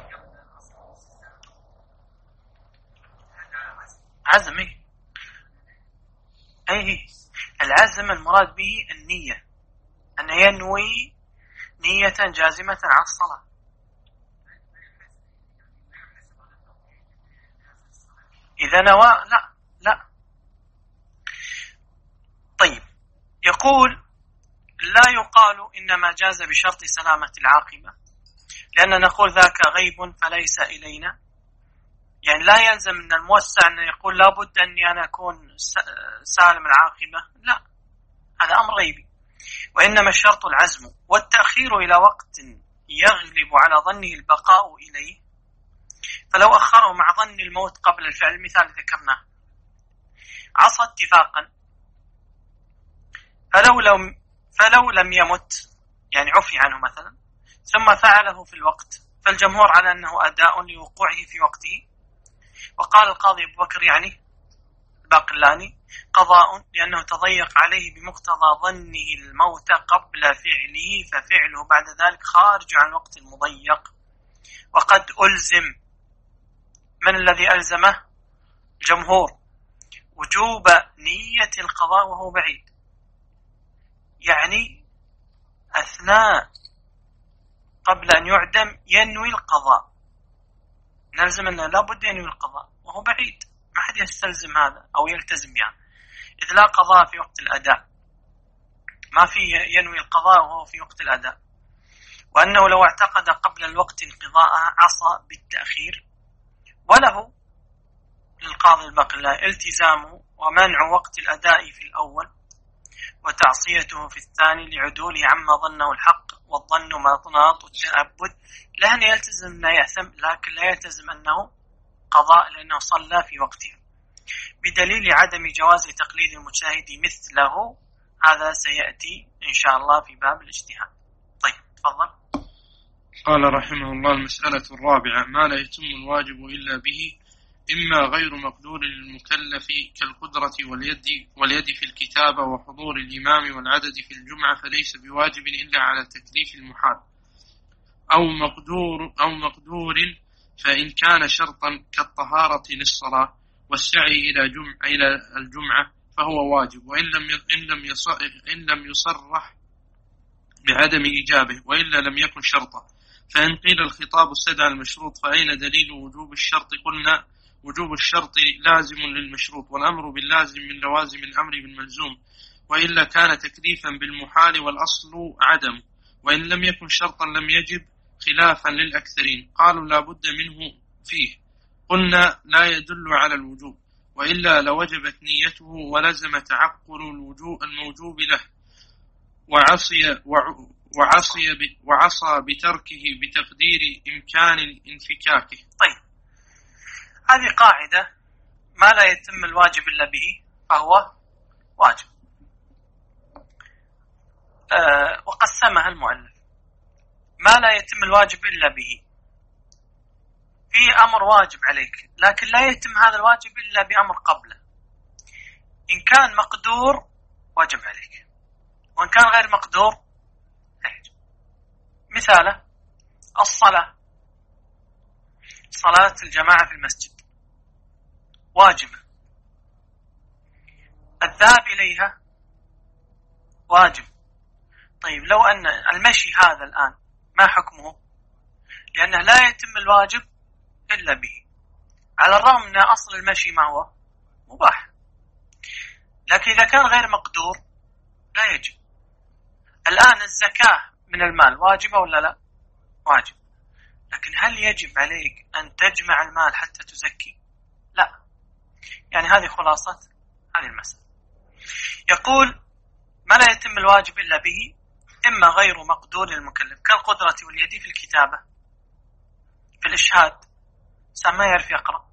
عزم ايه ايه العزم المراد به النية، أن ينوي نية جازمة على الصلاة. إذا نوى لا لا. طيب، يقول لا يقال إنما جاز بشرط سلامة العاقبة، لأن نقول ذاك غيب فليس إلينا. يعني لا يلزم من الموسع أن يقول لابد أني أنا أكون سالم العاقبة، لا، هذا أمر غيبي. وإنما الشرط العزم والتأخير إلى وقت يغلب على ظنه البقاء إليه. فلو أخره مع ظن الموت قبل الفعل، المثال ذكرناه، عصى اتفاقا، فلو لم فلو لم يمت، يعني عفي عنه مثلا، ثم فعله في الوقت، فالجمهور على أنه أداء لوقوعه في وقته. وقال القاضي أبو بكر يعني الباقلاني قضاء، لأنه تضيق عليه بمقتضى ظنه الموت قبل فعله، ففعله بعد ذلك خارج عن الوقت المضيق. وقد ألزم، من الذي ألزمه؟ الجمهور، وجوب نية القضاء وهو بعيد، يعني أثناء قبل أن يعدم ينوي القضاء، نلزم أنه لابد ينوي القضاء وهو بعيد، ما حد يستلزم هذا أو يلتزم يعني، إذ لا قضاء في وقت الأداء، ما في ينوي القضاء وهو في وقت الأداء. وأنه لو اعتقد قبل الوقت انقضاءها عصى بالتأخير، وله للقاضي الباقلاني التزامه ومنع وقت الأداء في الأول، وتعصيته في الثاني لعدوله عما ظنه الحق، والظن مناط التأبد، لأن يلتزم أنه يأثم، لكن لا يلتزم أنه قضاء لأنه صلى في وقته، بدليل عدم جواز تقليد المجتهد مثله. هذا سيأتي إن شاء الله في باب الاجتهاد. طيب تفضل. قال رحمه الله: المسألة الرابعة: ما لا يتم الواجب إلا به، إما غير مقدور للمكلف كالقدرة واليد واليد في الكتابة وحضور الإمام والعدد في الجمعة، فليس بواجب إلا على تكليف المحال، أو مقدور أو مقدور فإن كان شرطا كالطهارة للصلاة والسعي إلى جمع إلى الجمعة فهو واجب، وإن لم إن لم إن لم يصرح بعدم إجابه، وإلا لم يكن شرطا. فإن قيل الخطاب استدعى المشروط، فأين دليل وجوب الشرط؟ قلنا: وجوب الشرط لازم للمشروط، والأمر باللازم من لوازم الأمر بالملزوم، وإلا كان تكليفا بالمحال، والأصل عدم، وإن لم يكن شرطا لم يجب، خلافا للأكثرين قالوا لا بد منه فيه. قلنا: لا يدل على الوجوب، وإلا لوجبت نيته ولزم تعقل الوجوب الموجوب له، وعصي وعصي وعصى بتركه بتقدير إمكان انفكاكه. طيب، هذه قاعدة: ما لا يتم الواجب إلا به فهو واجب. أه وقسمها المؤلف: ما لا يتم الواجب إلا به، في أمر واجب عليك، لكن لا يتم هذا الواجب إلا بأمر قبله. إن كان مقدور واجب عليك، وإن كان غير مقدور لا يجب. مثاله الصلاة، صلاة الجماعة في المسجد واجبة، الذهاب إليها واجب. طيب، لو أن المشي هذا الآن ما حكمه؟ لأنه لا يتم الواجب إلا به، على الرغم أن أصل المشي ما هو مباح، لكن إذا كان غير مقدور لا يجب. الآن الزكاة من المال واجبة ولا لا؟ واجب، لكن هل يجب عليك أن تجمع المال حتى تزكي؟ لا. يعني هذه خلاصة هذه المسألة. يقول: ما لا يتم الواجب إلا به، إما غير مقدور للمكلف كالقدرة واليد في الكتابة، في الإشهاد، ما يعرف يقرأ،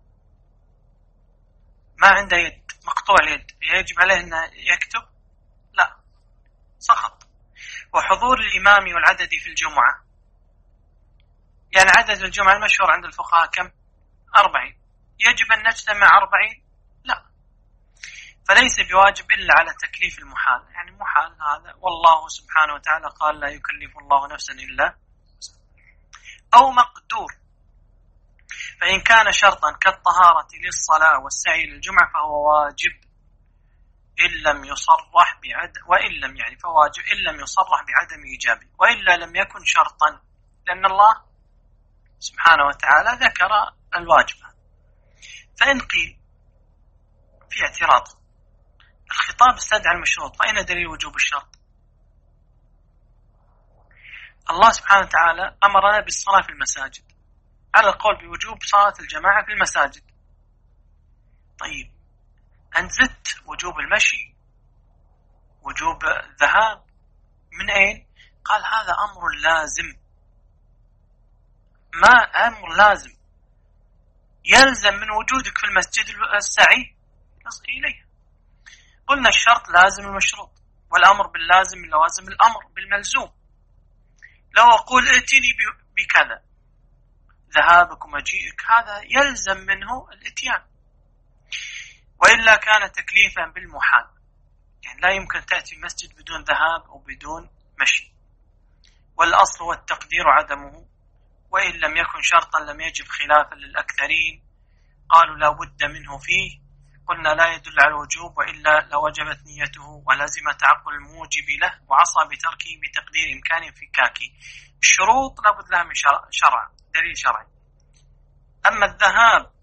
ما عنده يد، مقطوع اليد، يجب عليه أن يكتب؟ لا، سقط. وحضور الإمام والعدد في الجمعة، يعني عدد الجمعة المشهور عند الفقهاء كم؟ أربعين، يجب أن نجتمع أربعين؟ لا. فليس بواجب إلا على تكليف المحال، يعني محال هذا، والله سبحانه وتعالى قال: لا يكلف الله نفسا إلا، أو مقدور، فإن كان شرطا كالطهارة للصلاة والسعي للجمعة فهو واجب، إن لم يصرح بعد وإن لم يعني فواجب إن لم يصرح بعدم إيجابه، وإلا لم يكن شرطا، لأن الله سبحانه وتعالى ذكر الواجب. فإن قيل في اعتراض. الخطاب استدعى المشروط، فأين دليل وجوب الشرط؟ الله سبحانه وتعالى أمرنا بالصلاة في المساجد، على القول بوجوب صلاة الجماعة في المساجد. طيب أنت زدت وجوب المشي، وجوب الذهاب، من أين؟ قال هذا أمر لازم. ما أمر لازم يلزم من وجودك في المسجد السعي إليه. قلنا الشرط لازم المشروط، والأمر باللازم من لوازم الأمر بالملزوم. لو أقول ائتني بكذا، ذهابك ومجيئك هذا يلزم منه الاتيان، وإلا كان تكليفا بالمحال، يعني لا يمكن تأتي المسجد بدون ذهاب أو بدون مشي. والأصل والتقدير عدمه، وإن لم يكن شرطا لم يجب خلافا للأكثرين. قالوا لا بد منه فيه، قلنا لا يدل على الوجوب، وإلا لوجبت نيته ولزم تعقل الموجب له، وعصى بتركه بتقدير إمكان فكاكي. الشروط لابد لها من شرع، دليل شرعي. أما الذهاب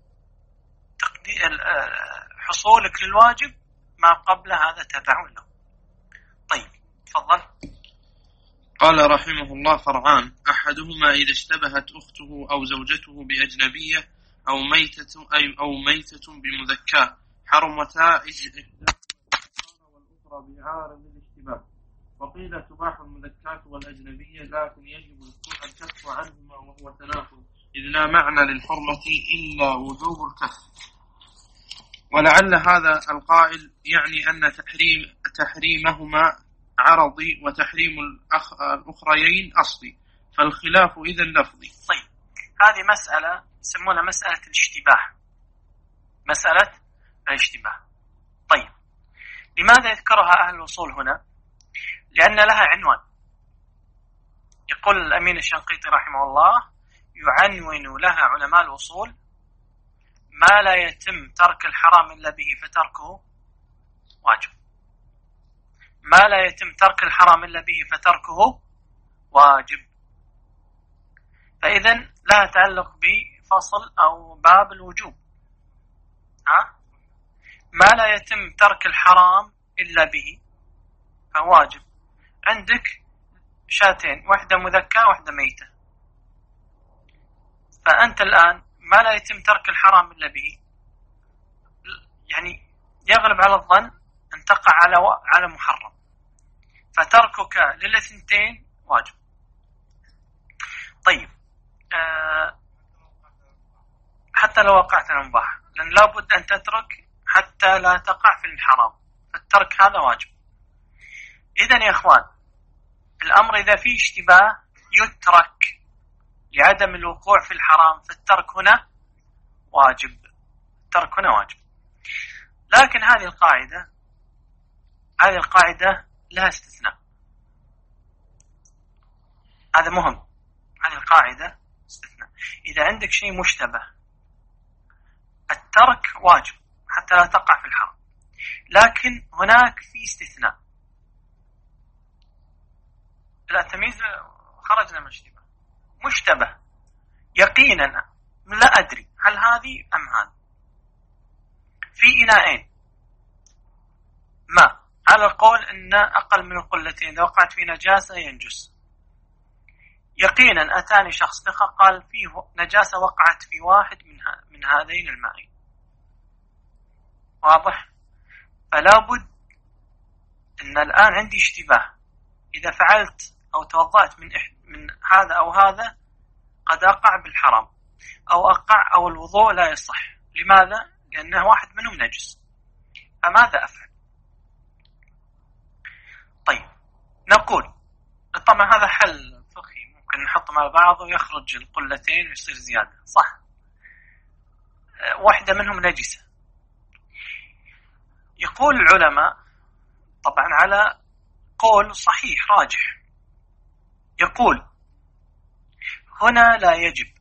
حصولك للواجب ما قبل هذا تبع له. طيب تفضل. قال رحمه الله: فرعان: أحدهما إذا اشتبهت أخته أو زوجته بأجنبية أو ميتة أو ميتة بمذكاة حرمتا إجزاء، والأخرى بعارض الاشتباه. وقيل تباح المذكاة والأجنبية، لكن يجب الكف عنهما وهو تناقض، إذ لا معنى للحرمة إلا وجوب الكف. ولعل هذا القائل يعني أن تحريم تحريمهما عرضي وتحريم الأخ... الأخريين أصلي، فالخلاف إذا لفظي. طيب هذه مسألة يسمونها مسألة الاشتباه، مسألة الاشتباه. طيب لماذا يذكرها أهل الوصول هنا؟ لأن لها عنوان. يقول الأمين الشنقيطي رحمه الله: يعنون لها علماء الوصول ما لا يتم ترك الحرام إلا به فتركه واجب. ما لا يتم ترك الحرام إلا به فتركه واجب. فإذن لها تعلق بفصل أو باب الوجوب. ها؟ ما لا يتم ترك الحرام إلا به فهو واجب. عندك شاتين، واحدة مذكاة واحدة ميتة، فأنت الآن ما لا يتم ترك الحرام إلا به، يعني يغلب على الظن أن تقع على على محرم، فتركك للاثنتين واجب. طيب آه حتى لو وقعت على مباح، لأن لابد أن تترك حتى لا تقع في الحرام، فالترك هذا واجب. إذن يا أخوان الأمر إذا فيه اشتباه يترك لعدم الوقوع في الحرام، فالترك هنا واجب، الترك هنا واجب. لكن هذه القاعدة هذه القاعدة لها استثناء، هذا مهم. هذه القاعدة استثناء. إذا عندك شيء مشتبه الترك واجب حتى لا تقع في الحرام، لكن هناك في استثناء. لا تمييز، خرجنا من اشتباه. مشتبه يقينا لا أدري هل هذه أم هذه. في إناءين ماء، على القول أن أقل من القلتين إذا وقعت في نجاسة ينجس. يقينا أتاني شخص ثقة قال فيه نجاسة وقعت في واحد من من هذين المائين. واضح؟ فلا بد أن الآن عندي اشتباه، إذا فعلت أو توضأت من من هذا أو هذا قد أقع بالحرام، أو أقع أو الوضوء لا يصح. لماذا؟ لأنه واحد منهم نجس، فماذا أفعل؟ طيب نقول طبعا هذا حل فقهي، ممكن نحطهم على بعض ويخرج القلتين ويصير زيادة، صح؟ واحدة منهم نجسة. يقول العلماء طبعا على قول صحيح راجح، يقول هنا لا يجب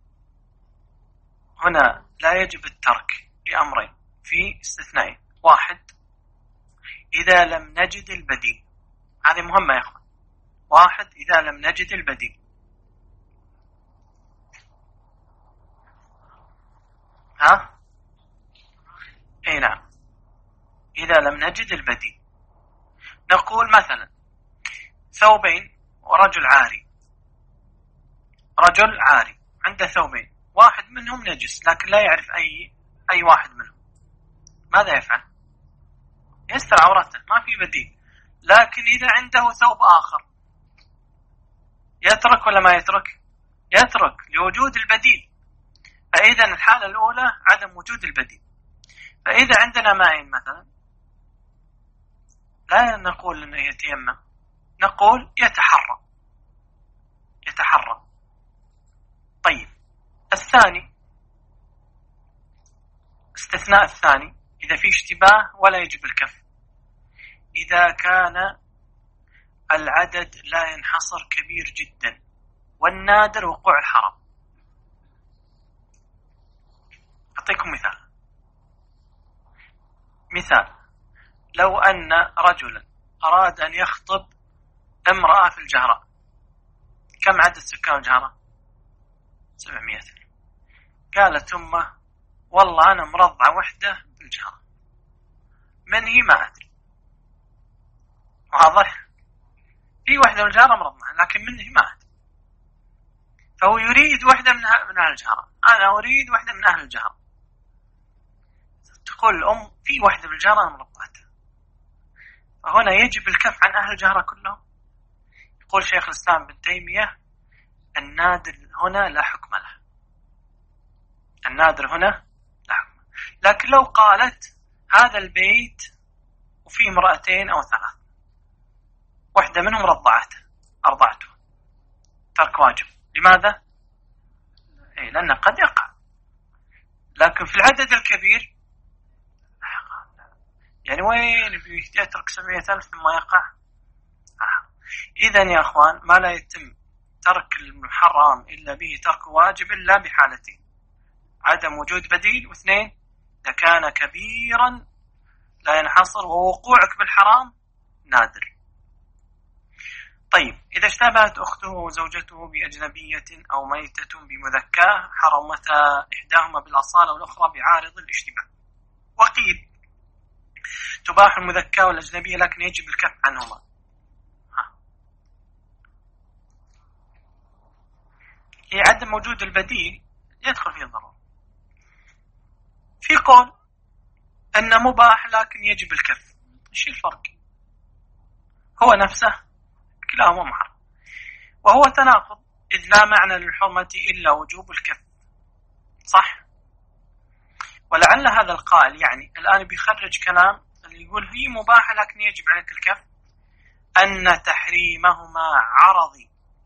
هنا لا يجب الترك لأمرين في استثنائين. واحد، إذا لم نجد البديل، هذه مهمة يا أخوان. واحد، إذا لم نجد البديل. ها؟ أي نعم. إذا لم نجد البديل. نقول مثلا ثوبين ورجل عاري، رجل عاري عنده ثوبين، واحد منهم نجس لكن لا يعرف أي أي واحد منهم، ماذا يفعل؟ يستر عورته، ما في بديل. لكن إذا عنده ثوب آخر يترك ولا ما يترك؟ يترك لوجود البديل. فإذا الحالة الأولى عدم وجود البديل. فإذا عندنا ماء مثلا لا نقول أنه يتيمم، نقول يتحرى يتحرى. طيب الثاني، استثناء الثاني إذا في اشتباه ولا يجب الكف، إذا كان العدد لا ينحصر كبير جدا والنادر وقوع الحرام. أعطيكم مثال. مثال لو أن رجلا أراد أن يخطب امرأة في الجهراء، كم عدد سكان الجهراء؟ سبعمائة. قالت أمه والله أنا مرضعة وحدة بالجهراء، من هي ما أدري. واضح؟ في وحدة بالجهراء مرضعة لكن من هي ما أدري. فهو يريد وحدة من أهل الجهراء، أنا أريد وحدة من أهل الجهراء. تقول الأم في وحدة بالجهراء مرضعتها، فهنا يجب الكف عن أهل الجهراء كلهم. يقول شيخ الإسلام ابن تيمية النادر هنا لا حكم له، النادر هنا لا حكم. لكن لو قالت هذا البيت وفيه امرأتين أو ثلاث، واحدة منهم رضعته أرضعته، ترك واجب. لماذا؟ إيه لأنه قد يقع. لكن في العدد الكبير يعني وين يترك سبعمائة ألف ثم يقع؟ آه. إذن يا أخوان ما لا يتم ترك المحرم إلا به ترك واجب إلا بحالتين: عدم وجود بديل، واثنين إذا كان كبيرا لا ينحصر ووقوعك بالحرام نادر. طيب إذا اشتبهت أخته وزوجته بأجنبية أو ميتة بمذكاة حرمتا إحداهما بالأصالة والأخرى بعارض الاشتباه. وقيل تباح المذكاة والأجنبية لكن يجب الكف عنهما. ها. هي عدم وجود البديل يدخل فيه الضرورة. في قول أنه مباح لكن يجب الكف. إيش الفرق؟ هو نفسه كلاهما محرم، وهو تناقض إذ لا معنى للحرمة إلا وجوب الكف. صح؟ ولعل هذا القائل يعني الآن بيخرج كلام اللي يقول هي مباحة لكن يجب عليك الكف، أن تحريمهما عرضي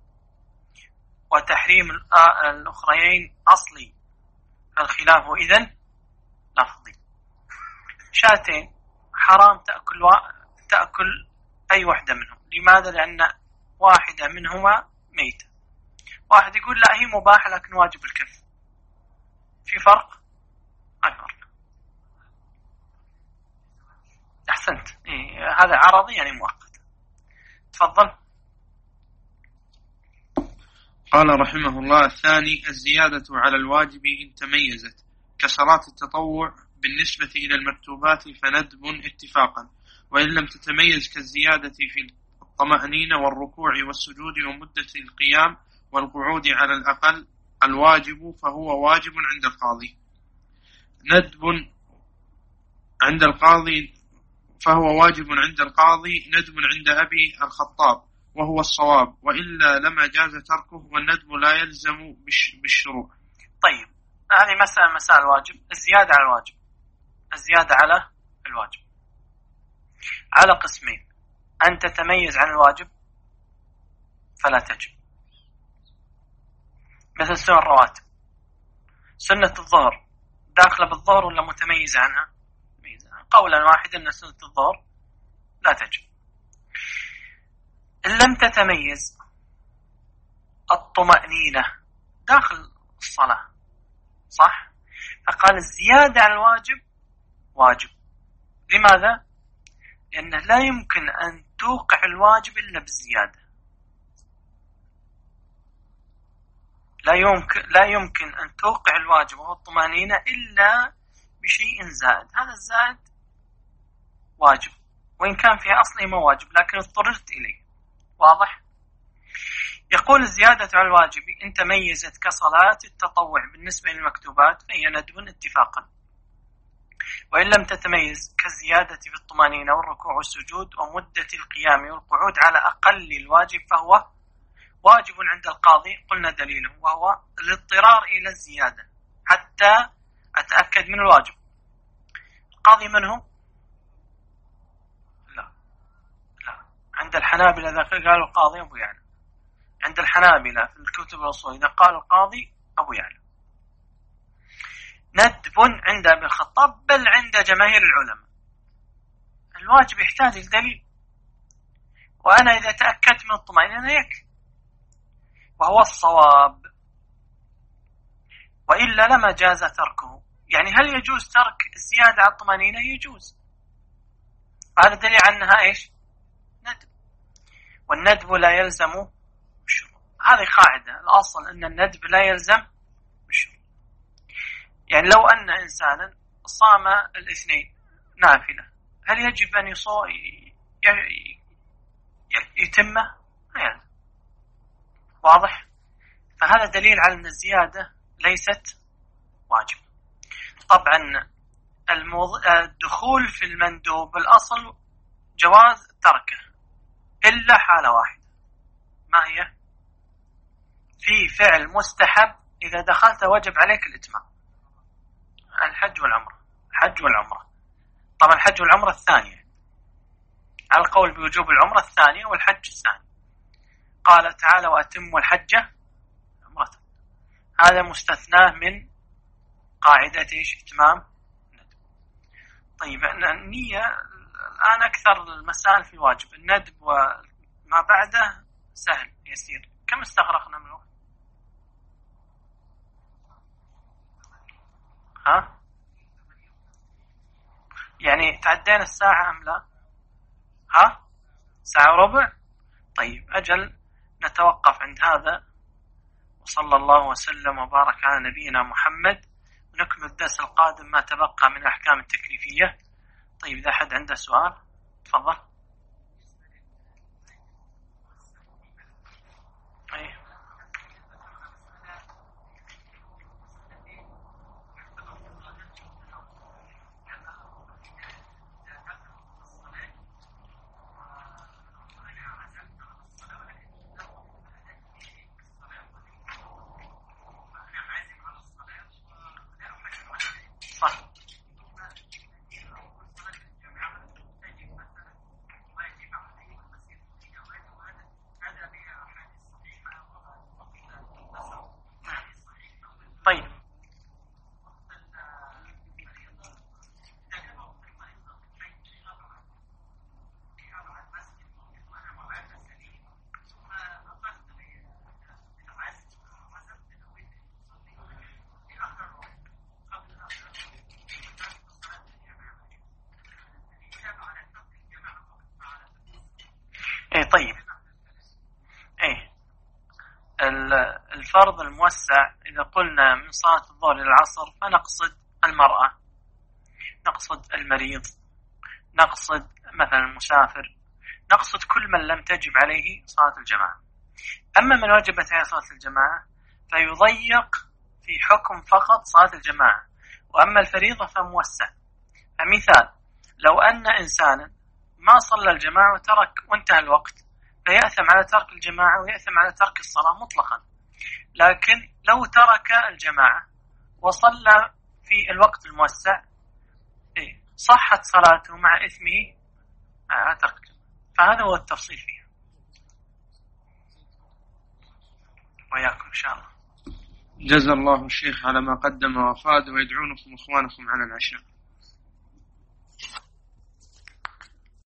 وتحريم الأخرين أصلي، الخلاف إذن لفظي. شاتين حرام تأكل و... تأكل أي واحدة منهم. لماذا؟ لأن واحدة منهما ميتة. واحد يقول لا هي مباحة لكن واجب الكف. في فرق؟ أي فرق. أحسنت. إيه هذا عرضي يعني مؤقت. تفضل. قال رحمه الله: الثاني الزيادة على الواجب إن تميزت، كصلاة التطوع بالنسبة إلى المكتوبات فندب اتفاقا، وإن لم تتميز كالزيادة في الطمأنينة والركوع والسجود ومدة القيام والقعود على الأقل الواجب فهو واجب عند القاضي، ندب عند القاضي فهو واجب عند القاضي، ندب عند أبي الخطاب وهو الصواب، وإلا لما جاز تركه، والندب لا يلزم بالشروع. طيب هذه مسألة مسائل الواجب. الزيادة على الواجب، الزيادة على الواجب على قسمين: أن تتميز عن الواجب فلا تجب، مثل سنة الرواتب. سنة الظهر داخلة بالظهر ولا متميزة عنها؟ قولا واحدا أن سنة الظهر لا تجب. إن لم تتميز الطمأنينة داخل الصلاة، صح؟ فقال الزيادة على الواجب واجب. لماذا؟ لأنه لا يمكن أن توقع الواجب إلا بالزيادة. لا يمكن لا يمكن أن توقع الواجب وهو الطمأنينة إلا بشيء زائد. هذا الزائد واجب، وإن كان في أصله ما واجب لكن اضطررت إليه. واضح؟ يقول الزيادة على الواجب إن تميزت كصلاة التطوع بالنسبة للمكتوبات فهي ندب اتفاقا، وإن لم تتميز كالزيادة في الطمأنينة والركوع والسجود ومدة القيام والقعود على أقل الواجب فهو واجب عند القاضي. قلنا دليله وهو الاضطرار إلى الزيادة حتى أتأكد من الواجب. القاضي من هو؟ لا لا عند الحنابلة إذا قالوا القاضي أبو يعلى، عند الحنابلة في الكتب الأصول إذا قال القاضي أبو يعلى. ندب عند أبي الخطاب بل عند جماهير العلماء. الواجب يحتاج لدليل، وأنا إذا تأكدت من الطمأنينة يكفي وهو الصواب، وإلا لما جاز تركه. يعني هل يجوز ترك الزيادة على الطمأنينة؟ يجوز، هذا دليل عنها إيش؟ ندب، والندب لا يلزم بالشروط. هذه قاعدة، الأصل أن الندب لا يلزم بالشروط. يعني لو أن إنسانا صام الاثنين نافلة هل يجب أن يصوم يتمه؟ يعني واضح؟ فهذا دليل على أن الزيادة ليست واجب. طبعا الموض... الدخول في المندوب الأصل جواز تركه إلا حالة واحدة، ما هي؟ في فعل مستحب إذا دخلت وجب عليك الإتمام، الحج والعمرة. الحج والعمرة طبعا الحج والعمرة الثانية على القول بوجوب العمرة الثانية والحج الثاني. قال تعالى وأتموا الحج عمرة، هذا مستثناه من قاعدة إيش؟ إتمام الندب. طيب النية الآن أكثر المسائل في واجب، الندب وما بعده سهل يسير. كم استغرقنا من الوقت؟ ها؟ يعني تعدينا الساعة أم لا؟ ها؟ ساعة وربع؟ طيب أجل نتوقف عند هذا، وصلى الله وسلم وبارك على نبينا محمد، ونكمل الدرس القادم ما تبقى من الأحكام التكليفية. طيب إذا أحد عنده سؤال تفضل. أيه. طيب ايه طيب ايه الفرض الموسع إذا قلنا من صلاة الظهر إلى العصر فنقصد المرأة، نقصد المريض، نقصد مثلا المسافر، نقصد كل من لم تجب عليه صلاة الجماعة. أما من وجبت عليه صلاة الجماعة فيضيق في حكم فقط صلاة الجماعة، وأما الفريضة فموسع. فمثال لو أن إنسانا ما صلى الجماعة وترك وانتهى الوقت فيأثم على ترك الجماعة ويأثم على ترك الصلاة مطلقا. لكن لو ترك الجماعة وصلى في الوقت الموسع صحت صلاته مع إثمه على ترك. فهذا هو التفصيل فيها. وياكم إن شاء الله. جزا الله الشيخ على ما قدم وافاد، ويدعونكم إخوانكم على العشاء.